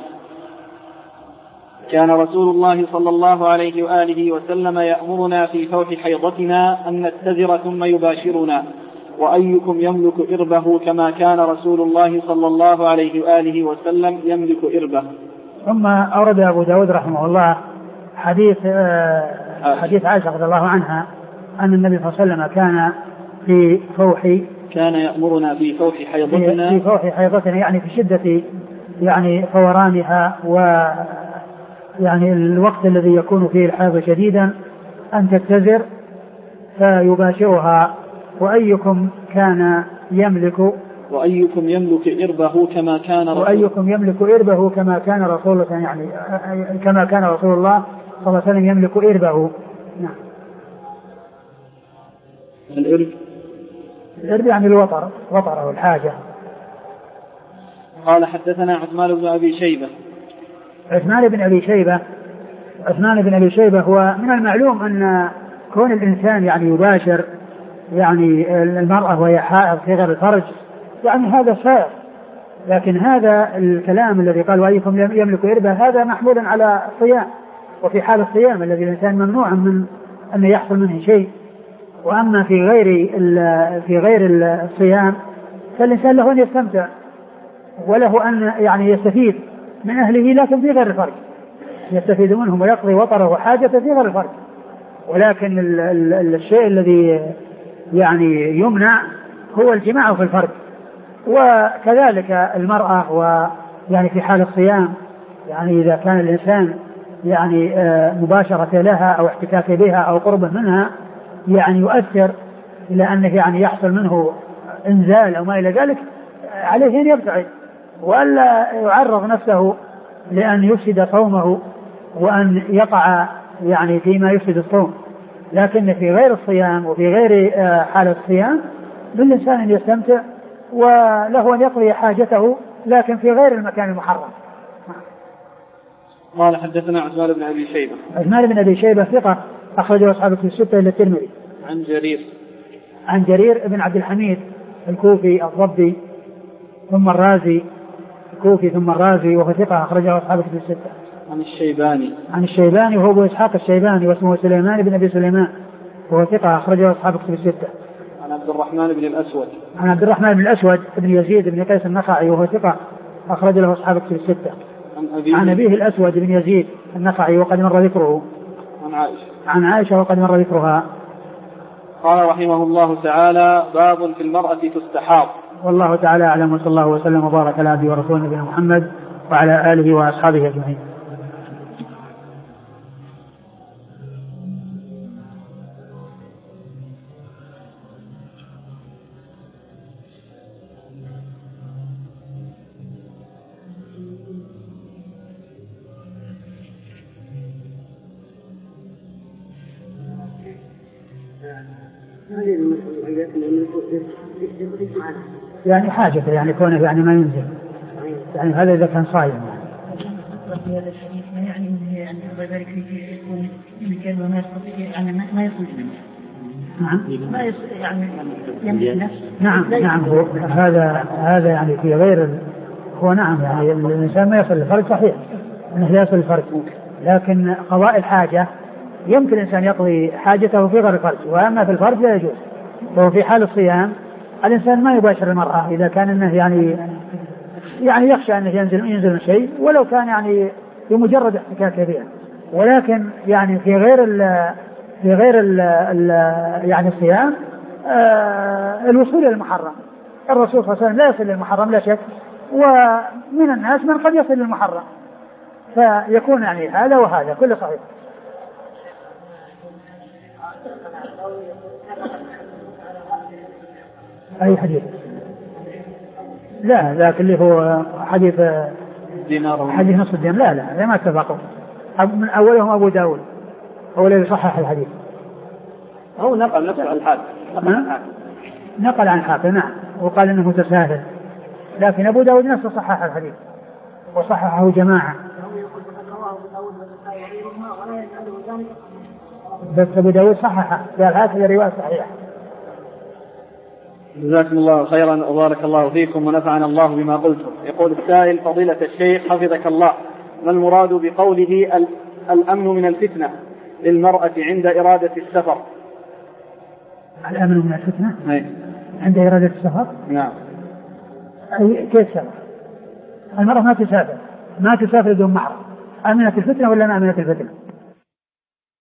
كان رسول الله صلى الله عليه وآله وسلم يأمرنا في فوح حيضتنا أن نتزر ثم يباشرنا، وأيكم يملك إربه كما كان رسول الله صلى الله عليه وآله وسلم يملك إربه. ثم أورد أبو داود رحمه الله حديث حديث عائشة رضي الله عنها أن النبي صلى الله عليه وسلم كان في فوح كان يأمرنا في فوح حيضتنا في فوح حيضتنا يعني في شدة يعني فورانها، و يعني الوقت الذي يكون فيه الحيض شديدا أن تتزر فيباشرها. وأيكم كان يملك وأيكم يملك إربه كما كان رسول وأيكم يملك إربه كما كان رسول الله يعني كما كان رسول الله صلى الله عليه وسلم يملك إربه. نعم. الإرب الإرب يعني الوطر، وطره الحاجة. قال حدثنا عثمان بن أبي شيبة. عثمان بن أبي شيبة عثمان بن أبي شيبة هو من المعلوم أن كون الإنسان يعني يباشر يعني المرأة وهي حائض في غير الفرج يعني هذا صحيح، لكن هذا الكلام الذي قال وأيكم يملك إربه هذا محمول على الصيام، وفي حال الصيام الذي الإنسان ممنوع من أن يحصل منه شيء. وأما في غير في غير الصيام فالإنسان له أن يستمتع وله أن يعني يستفيد من أهله، لكن في غير الفرج يستفيد منهم ويقضي وطره وحاجته في غير الفرج. ولكن ال ال الشيء الذي يعني يمنع هو الجماع في الفرج. وكذلك المرأة ويعني في حال الصيام يعني إذا كان الإنسان يعني مباشرة لها أو احتكاك بها أو قربه منها يعني يؤثر إلى أنه يعني يحصل منه انزال أو ما إلى ذلك، عليه أن يبتعد وألا يعرض نفسه لأن يفسد صومه وأن يقع يعني فيما يفسد الصوم. لكن في غير الصيام وفي غير حالة الصيام بالإنسان أن يستمتع وله أن يقضي حاجته لكن في غير المكان المحرم. قال حدثنا عثمان بن أبي شيبة. عثمان بن أبي شيبة ثقة أخرجه أصحاب الكتب الستة إلا الترمذي. عن جرير عن جرير بن عبد الحميد الكوفي الضبي ثم الرازي الكوفي ثم الرازي وهو ثقة أخرجه أصحاب الكتب الستة. عن الشيباني عن الشيباني وهو أبو إسحاق الشيباني واسمه سليمان بن أبي سليمان وهو ثقة أخرجه أصحاب الكتب الستة. عن عبد الرحمن بن الأسود عن عبد الرحمن بن الأسود بن يزيد بن قيس النخعي وهو ثقة أخرج له أصحاب الكتب الستة. عن أبيه عن أبيه الأسود بن يزيد النخعي وقد مر ذكره. عن عائشة عن عائشة وقد مر ذكرها. قال رحمه الله تعالى: باب في المرأة تستحاض. والله تعالى أعلم، وصلى الله وسلم وبارك على عبده ورسوله نبينا محمد وعلى آله وأصحابه أجمعين. يعني حاجته يعني كونه يعني ما ينزل، يعني هذا إذا كان صايم في هذا الحديث ما يعني أن الله يبارك فيه يكون مكان وما يستطيع يعني ما يخرج منه. نعم. ما يعني يملك نفسه. نعم نعم هو هذا هذا يعني في غير هو نعم يعني الإنسان ما يصل الفرج صحيح أنه لا يصل الفرج، لكن قضاء الحاجة يمكن الإنسان يقضي حاجته في غير الفرج، وأما في الفرج لا يجوز. وهو في حال الصيام الإنسان ما يباشر المرأة إذا كان إنه يعني يعني يخشى أنه ينزل ينزل من شيء ولو كان يعني بمجرد احتكاك بها، ولكن يعني في غير ال في غير ال ال يعني الصيام آه الوصول إلى المحرم. الرسول صلى الله عليه وسلم لا يصل للمحرم لا شك، ومن الناس من قد يصل للمحرم، فيكون يعني هذا وهذا كله صحيح. أي حديث؟ لا ذاك اللي هو حديث حديث نصف الدين، لا لا ما اتفقوا. من أولهم أبو داود هو الذي صحح الحديث، هو نقل نفسه عن الحاكم، نقل عن الحاكم نعم، وقال إنه متساهل، لكن أبو داود نفسه صحح الحديث وصححه جماعة. بس أبو داود صححه قال هذه رواية صحيحة. جزاكم الله خيرا وبارك الله فيكم ونفعنا الله بما قلتم. يقول السائل: فضيلة الشيخ حفظك الله، ما المراد بقوله الأمن من الفتنة للمرأة عند إرادة السفر؟ الأمن من الفتنة هي. عند إرادة السفر؟ نعم. أي كيف سفر؟ المرأة ما تسافر ما تسافر بدون محرم، أمنة الفتنة ولا ما أمنة الفتنة؟